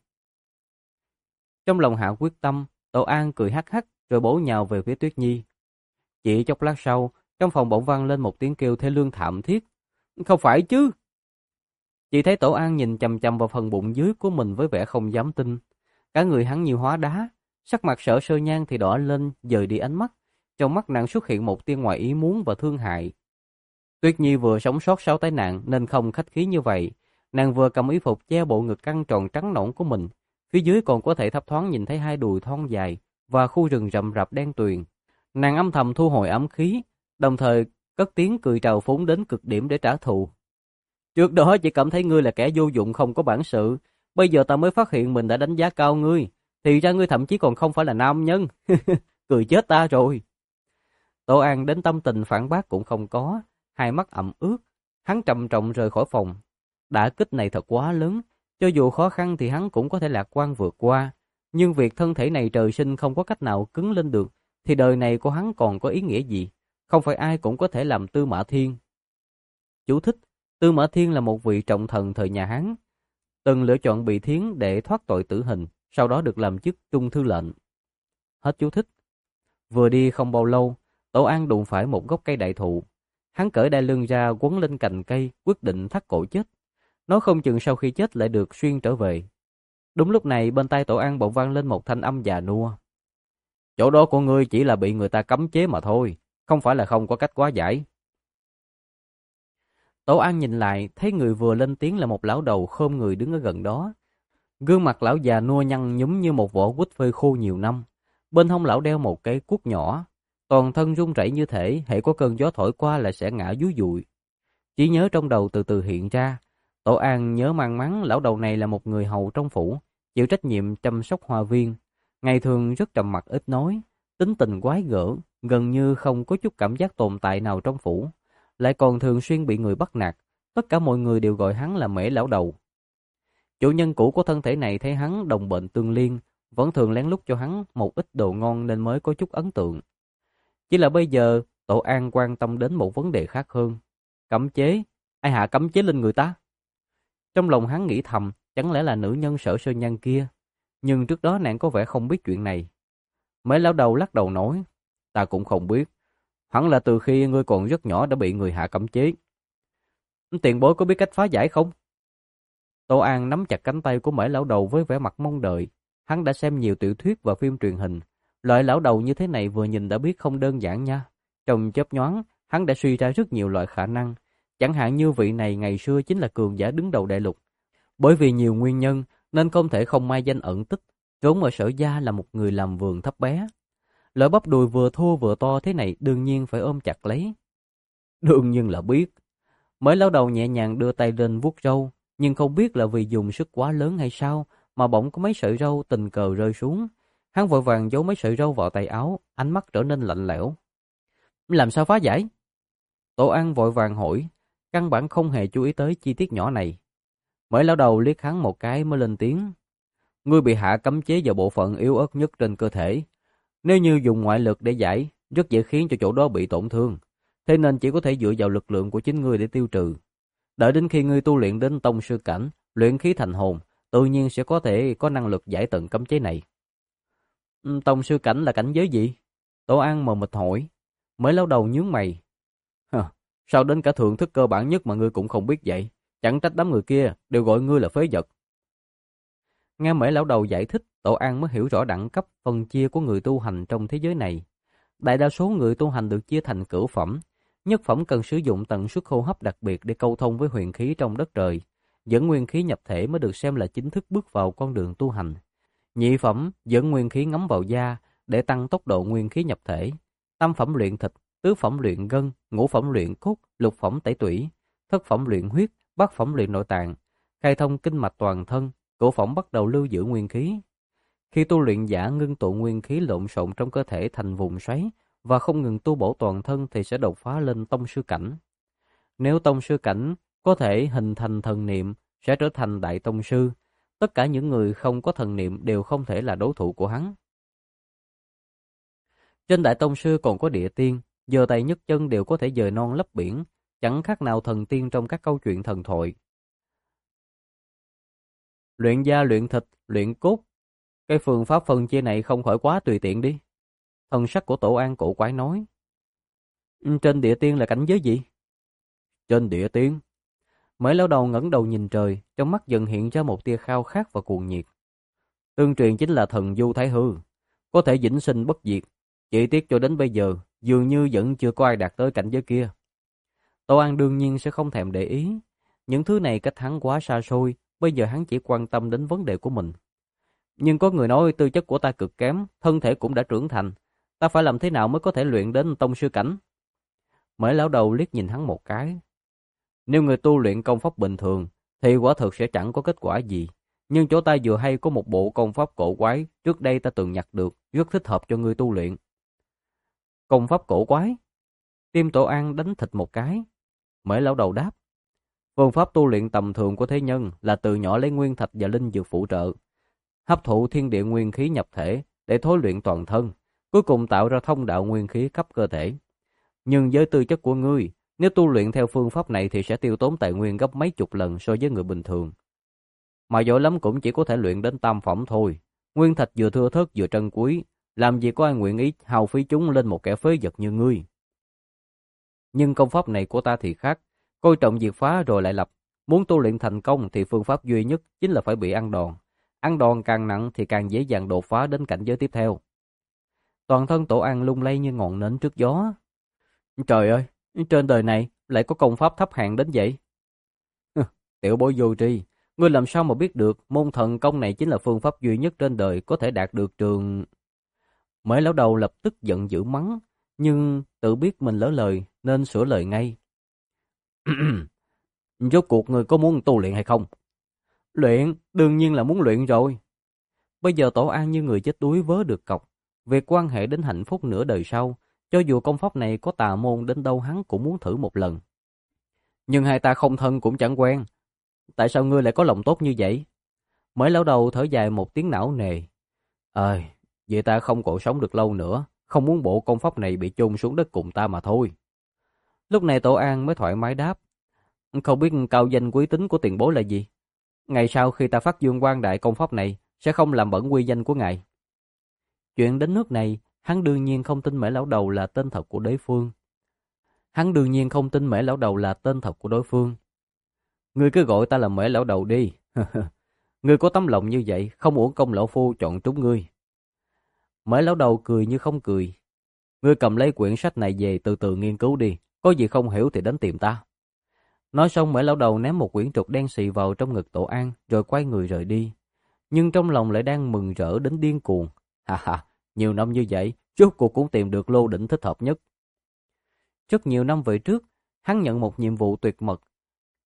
Trong lòng hạ quyết tâm, Tổ An cười hắc hắc rồi bổ nhào về phía Tuyết Nhi. Chỉ chốc lát sau, trong phòng bỗng vang lên một tiếng kêu thê lương thảm thiết. Không phải chứ? Chỉ thấy Tổ An nhìn chằm chằm vào phần bụng dưới của mình với vẻ không dám tin. Cả người hắn như hóa đá, sắc mặt Sở Sơ Nhan thì đỏ lên, dời đi ánh mắt. Trong mắt nàng xuất hiện một tia ngoài ý muốn và thương hại. Tuyết Nhi vừa sống sót sau tai nạn nên không khách khí như vậy. Nàng vừa cầm y phục che bộ ngực căng tròn trắng nõn của mình. Phía dưới còn có thể thấp thoáng nhìn thấy hai đùi thon dài và khu rừng rậm rạp đen tuyền. Nàng âm thầm thu hồi ấm khí, đồng thời cất tiếng cười trào phúng đến cực điểm để trả thù. Trước đó chỉ cảm thấy ngươi là kẻ vô dụng không có bản sự, bây giờ ta mới phát hiện mình đã đánh giá cao ngươi, thì ra ngươi thậm chí còn không phải là nam nhân. Cười chết ta rồi. Tổ An đến tâm tình phản bác cũng không có, hai mắt ẩm ướt, hắn trầm trọng rời khỏi phòng. Đả kích này thật quá lớn, cho dù khó khăn thì hắn cũng có thể lạc quan vượt qua, nhưng việc thân thể này trời sinh không có cách nào cứng lên được, thì đời này của hắn còn có ý nghĩa gì? Không phải ai cũng có thể làm Tư Mã Thiên. Chú thích: Tư Mã Thiên là một vị trọng thần thời nhà Hán, từng lựa chọn bị thiến để thoát tội tử hình, sau đó được làm chức trung thư lệnh. Hết chú thích. Vừa đi không bao lâu, Tổ An đụng phải một gốc cây đại thụ. Hắn cởi đai lưng ra quấn lên cành cây, quyết định thắt cổ chết. Nó không chừng sau khi chết lại được xuyên trở về. Đúng lúc này bên tai Tổ An bỗng vang lên một thanh âm già nua. Chỗ đó của ngươi chỉ là bị người ta cấm chế mà thôi, không phải là không có cách quá giải. Tổ An nhìn lại, thấy người vừa lên tiếng là một lão đầu khom người đứng ở gần đó. Gương mặt lão già nua nhăn nhúm như một vỏ quýt phơi khô nhiều năm. Bên hông lão đeo một cái cuốc nhỏ, toàn thân run rẩy như thể hễ có cơn gió thổi qua là sẽ ngã dúi dụi. Chỉ nhớ trong đầu từ từ hiện ra. Tổ An nhớ mang mắn lão đầu này là một người hầu trong phủ, chịu trách nhiệm chăm sóc hoa viên. Ngày thường rất trầm mặc ít nói, tính tình quái gở, gần như không có chút cảm giác tồn tại nào trong phủ. Lại còn thường xuyên bị người bắt nạt, tất cả mọi người đều gọi hắn là Mễ lão đầu. Chủ nhân cũ của thân thể này thấy hắn đồng bệnh tương liên, vẫn thường lén lút cho hắn một ít đồ ngon nên mới có chút ấn tượng. Chỉ là bây giờ, Tổ An quan tâm đến một vấn đề khác hơn. Cấm chế, ai hạ cấm chế lên người ta? Trong lòng hắn nghĩ thầm, chẳng lẽ là nữ nhân Sở Sơ Nhan kia? Nhưng trước đó nàng có vẻ không biết chuyện này. Mấy lão đầu lắc đầu nói, ta cũng không biết. Hẳn là từ khi ngươi còn rất nhỏ đã bị người hạ cấm chế. Tiền bối có biết cách phá giải không? Tô An nắm chặt cánh tay của mấy lão đầu với vẻ mặt mong đợi. Hắn đã xem nhiều tiểu thuyết và phim truyền hình. Loại lão đầu như thế này vừa nhìn đã biết không đơn giản nha. Trong chớp nhoáng, hắn đã suy ra rất nhiều loại khả năng. Chẳng hạn như vị này ngày xưa chính là cường giả đứng đầu đại lục. Bởi vì nhiều nguyên nhân nên không thể không mai danh ẩn tích. Trốn ở Sở gia là một người làm vườn thấp bé. Loại bắp đùi vừa thô vừa to thế này đương nhiên phải ôm chặt lấy. Đương nhiên là biết. Mới lão đầu nhẹ nhàng đưa tay lên vuốt râu, nhưng không biết là vì dùng sức quá lớn hay sao mà bỗng có mấy sợi râu tình cờ rơi xuống. Hắn vội vàng giấu mấy sợi râu vào tay áo, ánh mắt trở nên lạnh lẽo. Làm sao phá giải? Tổ An vội vàng hỏi, căn bản không hề chú ý tới chi tiết nhỏ này. Mới lão đầu liếc hắn một cái mới lên tiếng. Ngươi bị hạ cấm chế vào bộ phận yếu ớt nhất trên cơ thể. Nếu như dùng ngoại lực để giải, rất dễ khiến cho chỗ đó bị tổn thương. Thế nên chỉ có thể dựa vào lực lượng của chính ngươi để tiêu trừ. Đợi đến khi ngươi tu luyện đến tông sư cảnh, luyện khí thành hồn, tự nhiên sẽ có thể có năng lực giải tận cấm chế này. Tông sư cảnh là cảnh giới gì? Tổ An mờ mịt hỏi. Mới lão đầu nhướng mày. Hờ, sao đến cả thượng thức cơ bản nhất mà ngươi cũng không biết vậy? Chẳng trách đám người kia đều gọi ngươi là phế vật. Nghe Mễ lão đầu giải thích, Tổ An mới hiểu rõ đẳng cấp phân chia của người tu hành trong thế giới này. Đại đa số người tu hành được chia thành cửu phẩm. Nhất phẩm cần sử dụng tần suất hô hấp đặc biệt để câu thông với huyền khí trong đất trời. Dẫn nguyên khí nhập thể mới được xem là chính thức bước vào con đường tu hành. Nhị phẩm dẫn nguyên khí ngấm vào da để tăng tốc độ nguyên khí nhập thể. Tam phẩm luyện thịt, tứ phẩm luyện gân, ngũ phẩm luyện cốt, lục phẩm tẩy tủy, thất phẩm luyện huyết, bát phẩm luyện nội tạng, khai thông kinh mạch toàn thân, cửu phẩm bắt đầu lưu giữ nguyên khí. Khi tu luyện giả ngưng tụ nguyên khí lộn xộn trong cơ thể thành vùng xoáy và không ngừng tu bổ toàn thân thì sẽ đột phá lên tông sư cảnh. Nếu tông sư cảnh có thể hình thành thần niệm sẽ trở thành đại tông sư. Tất cả những người không có thần niệm đều không thể là đối thủ của hắn. Trên đại tông sư còn có địa tiên, giơ tay nhấc chân đều có thể dời non lấp biển, chẳng khác nào thần tiên trong các câu chuyện thần thoại. Luyện da, luyện thịt, luyện cốt, cái phương pháp phân chia này không khỏi quá tùy tiện đi. Thần sắc của Tổ An cổ quái nói. Trên địa tiên là cảnh giới gì? Trên địa tiên? Mới lão đầu ngẩng đầu nhìn trời, trong mắt dần hiện ra một tia khao khát và cuồng nhiệt. Tương truyền chính là thần du thái hư, có thể vĩnh sinh bất diệt. Chỉ tiếc cho đến bây giờ, dường như vẫn chưa có ai đạt tới cảnh giới kia. Tổ An đương nhiên sẽ không thèm để ý. Những thứ này cách hắn quá xa xôi, bây giờ hắn chỉ quan tâm đến vấn đề của mình. Nhưng có người nói tư chất của ta cực kém, thân thể cũng đã trưởng thành. Ta phải làm thế nào mới có thể luyện đến tông sư cảnh? Mới lão đầu liếc nhìn hắn một cái. Nếu người tu luyện công pháp bình thường, thì quả thực sẽ chẳng có kết quả gì. Nhưng chỗ ta vừa hay có một bộ công pháp cổ quái, trước đây ta từng nhặt được, rất thích hợp cho người tu luyện. Công pháp cổ quái? Tim Tổ An đánh thịt một cái. Mới lão đầu đáp. Phương pháp tu luyện tầm thường của thế nhân là từ nhỏ lấy nguyên thạch và linh dược phụ trợ, hấp thụ thiên địa nguyên khí nhập thể để thối luyện toàn thân, cuối cùng tạo ra thông đạo nguyên khí khắp cơ thể. Nhưng với tư chất của ngươi, nếu tu luyện theo phương pháp này thì sẽ tiêu tốn tài nguyên gấp mấy chục lần so với người bình thường. Mà giỏi lắm cũng chỉ có thể luyện đến tam phẩm thôi. Nguyên thạch vừa thưa thớt vừa trân quý, làm gì có ai nguyện ý hao phí chúng lên một kẻ phế vật như ngươi. Nhưng công pháp này của ta thì khác, coi trọng diệt phá rồi lại lập. Muốn tu luyện thành công thì phương pháp duy nhất chính là phải bị ăn đòn. Ăn đòn càng nặng thì càng dễ dàng đột phá đến cảnh giới tiếp theo. Toàn thân Tổ An lung lay như ngọn nến trước gió. Trời ơi, trên đời này lại có công pháp thấp hèn đến vậy? Tiểu bối vô tri, ngươi làm sao mà biết được môn thần công này chính là phương pháp duy nhất trên đời có thể đạt được trường... Mới lão đầu lập tức giận dữ mắng, nhưng tự biết mình lỡ lời nên sửa lời ngay. Rốt cuộc ngươi có muốn tu luyện hay không? Luyện, đương nhiên là muốn luyện rồi. Bây giờ Tổ An như người chết đuối vớ được cọc. Việc quan hệ đến hạnh phúc nửa đời sau, cho dù công pháp này có tà môn đến đâu hắn cũng muốn thử một lần. Nhưng hai ta không thân cũng chẳng quen. Tại sao ngươi lại có lòng tốt như vậy? Mới lão đầu thở dài một tiếng não nề. Ơi, vậy ta không còn sống được lâu nữa, không muốn bộ công pháp này bị chôn xuống đất cùng ta mà thôi. Lúc này Tổ An mới thoải mái đáp. Không biết cao danh quý tính của tiền bối là gì? Ngày sau khi ta phát dương quang đại công pháp này, sẽ không làm bẩn uy danh của ngài. Chuyện đến nước này, hắn đương nhiên không tin Mễ lão đầu là tên thật của đối phương. Hắn đương nhiên không tin Mễ lão đầu là tên thật của đối phương. Ngươi cứ gọi ta là Mễ lão đầu đi. Ngươi có tấm lòng như vậy, không uổng công lão phu chọn trúng ngươi. Mễ lão đầu cười như không cười. Ngươi cầm lấy quyển sách này về từ từ nghiên cứu đi, có gì không hiểu thì đến tìm ta. Nói xong Mễ lão đầu ném một quyển trục đen xì vào trong ngực Tổ An, rồi quay người rời đi. Nhưng trong lòng lại đang mừng rỡ đến điên cuồng. Ha ha, nhiều năm như vậy, rốt cuộc cũng tìm được lô đỉnh thích hợp nhất. Rất nhiều năm về trước, hắn nhận một nhiệm vụ tuyệt mật,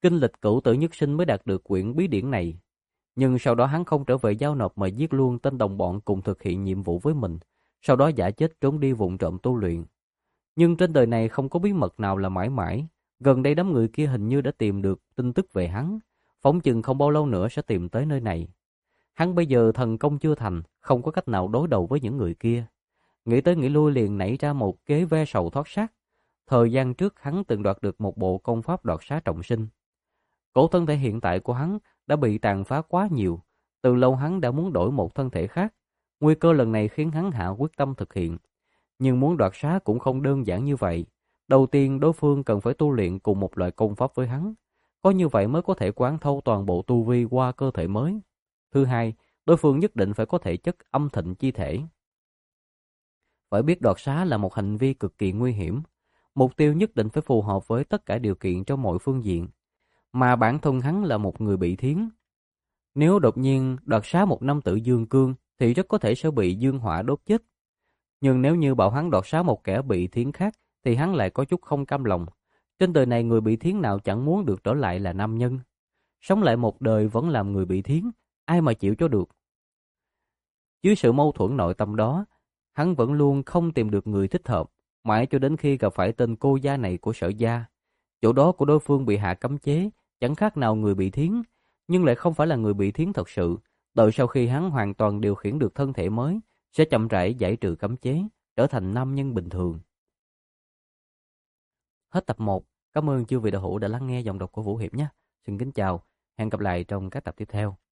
Kinh lịch Cửu Tử Nhất Sinh mới đạt được quyển bí điển này. Nhưng sau đó hắn không trở về giao nộp mà giết luôn tên đồng bọn cùng thực hiện nhiệm vụ với mình, sau đó giả chết trốn đi vụng trộm tu luyện. Nhưng trên đời này không có bí mật nào là mãi mãi. Gần đây đám người kia hình như đã tìm được tin tức về hắn, phỏng chừng không bao lâu nữa sẽ tìm tới nơi này. Hắn bây giờ thần công chưa thành, không có cách nào đối đầu với những người kia. Nghĩ tới nghĩ lui liền nảy ra một kế ve sầu thoát xác. Thời gian trước hắn từng đoạt được một bộ công pháp đoạt xá trọng sinh. Cổ thân thể hiện tại của hắn đã bị tàn phá quá nhiều, từ lâu hắn đã muốn đổi một thân thể khác. Nguy cơ lần này khiến hắn hạ quyết tâm thực hiện. Nhưng muốn đoạt xá cũng không đơn giản như vậy. Đầu tiên đối phương cần phải tu luyện cùng một loại công pháp với hắn. Có như vậy mới có thể quán thâu toàn bộ tu vi qua cơ thể mới. Thứ hai, đối phương nhất định phải có thể chất âm thịnh chi thể. Phải biết đoạt xá là một hành vi cực kỳ nguy hiểm. Mục tiêu nhất định phải phù hợp với tất cả điều kiện trong mọi phương diện. Mà bản thân hắn là một người bị thiến. Nếu đột nhiên đoạt xá một nam tử dương cương thì rất có thể sẽ bị dương hỏa đốt chết. Nhưng nếu như bảo hắn đoạt xá một kẻ bị thiến khác thì hắn lại có chút không cam lòng. Trên đời này người bị thiến nào chẳng muốn được trở lại là nam nhân. Sống lại một đời vẫn làm người bị thiến, ai mà chịu cho được. Dưới sự mâu thuẫn nội tâm đó, hắn vẫn luôn không tìm được người thích hợp, mãi cho đến khi gặp phải tên cô gia này của Sở gia. Chỗ đó của đối phương bị hạ cấm chế, chẳng khác nào người bị thiến, nhưng lại không phải là người bị thiến thật sự. Đợi sau khi hắn hoàn toàn điều khiển được thân thể mới, sẽ chậm rãi giải trừ cấm chế, trở thành nam nhân bình thường. Hết tập một. Cảm ơn chư vị đạo hữu đã lắng nghe giọng đọc của Vũ Hiệp nhé. Xin kính chào, hẹn gặp lại trong các tập tiếp theo.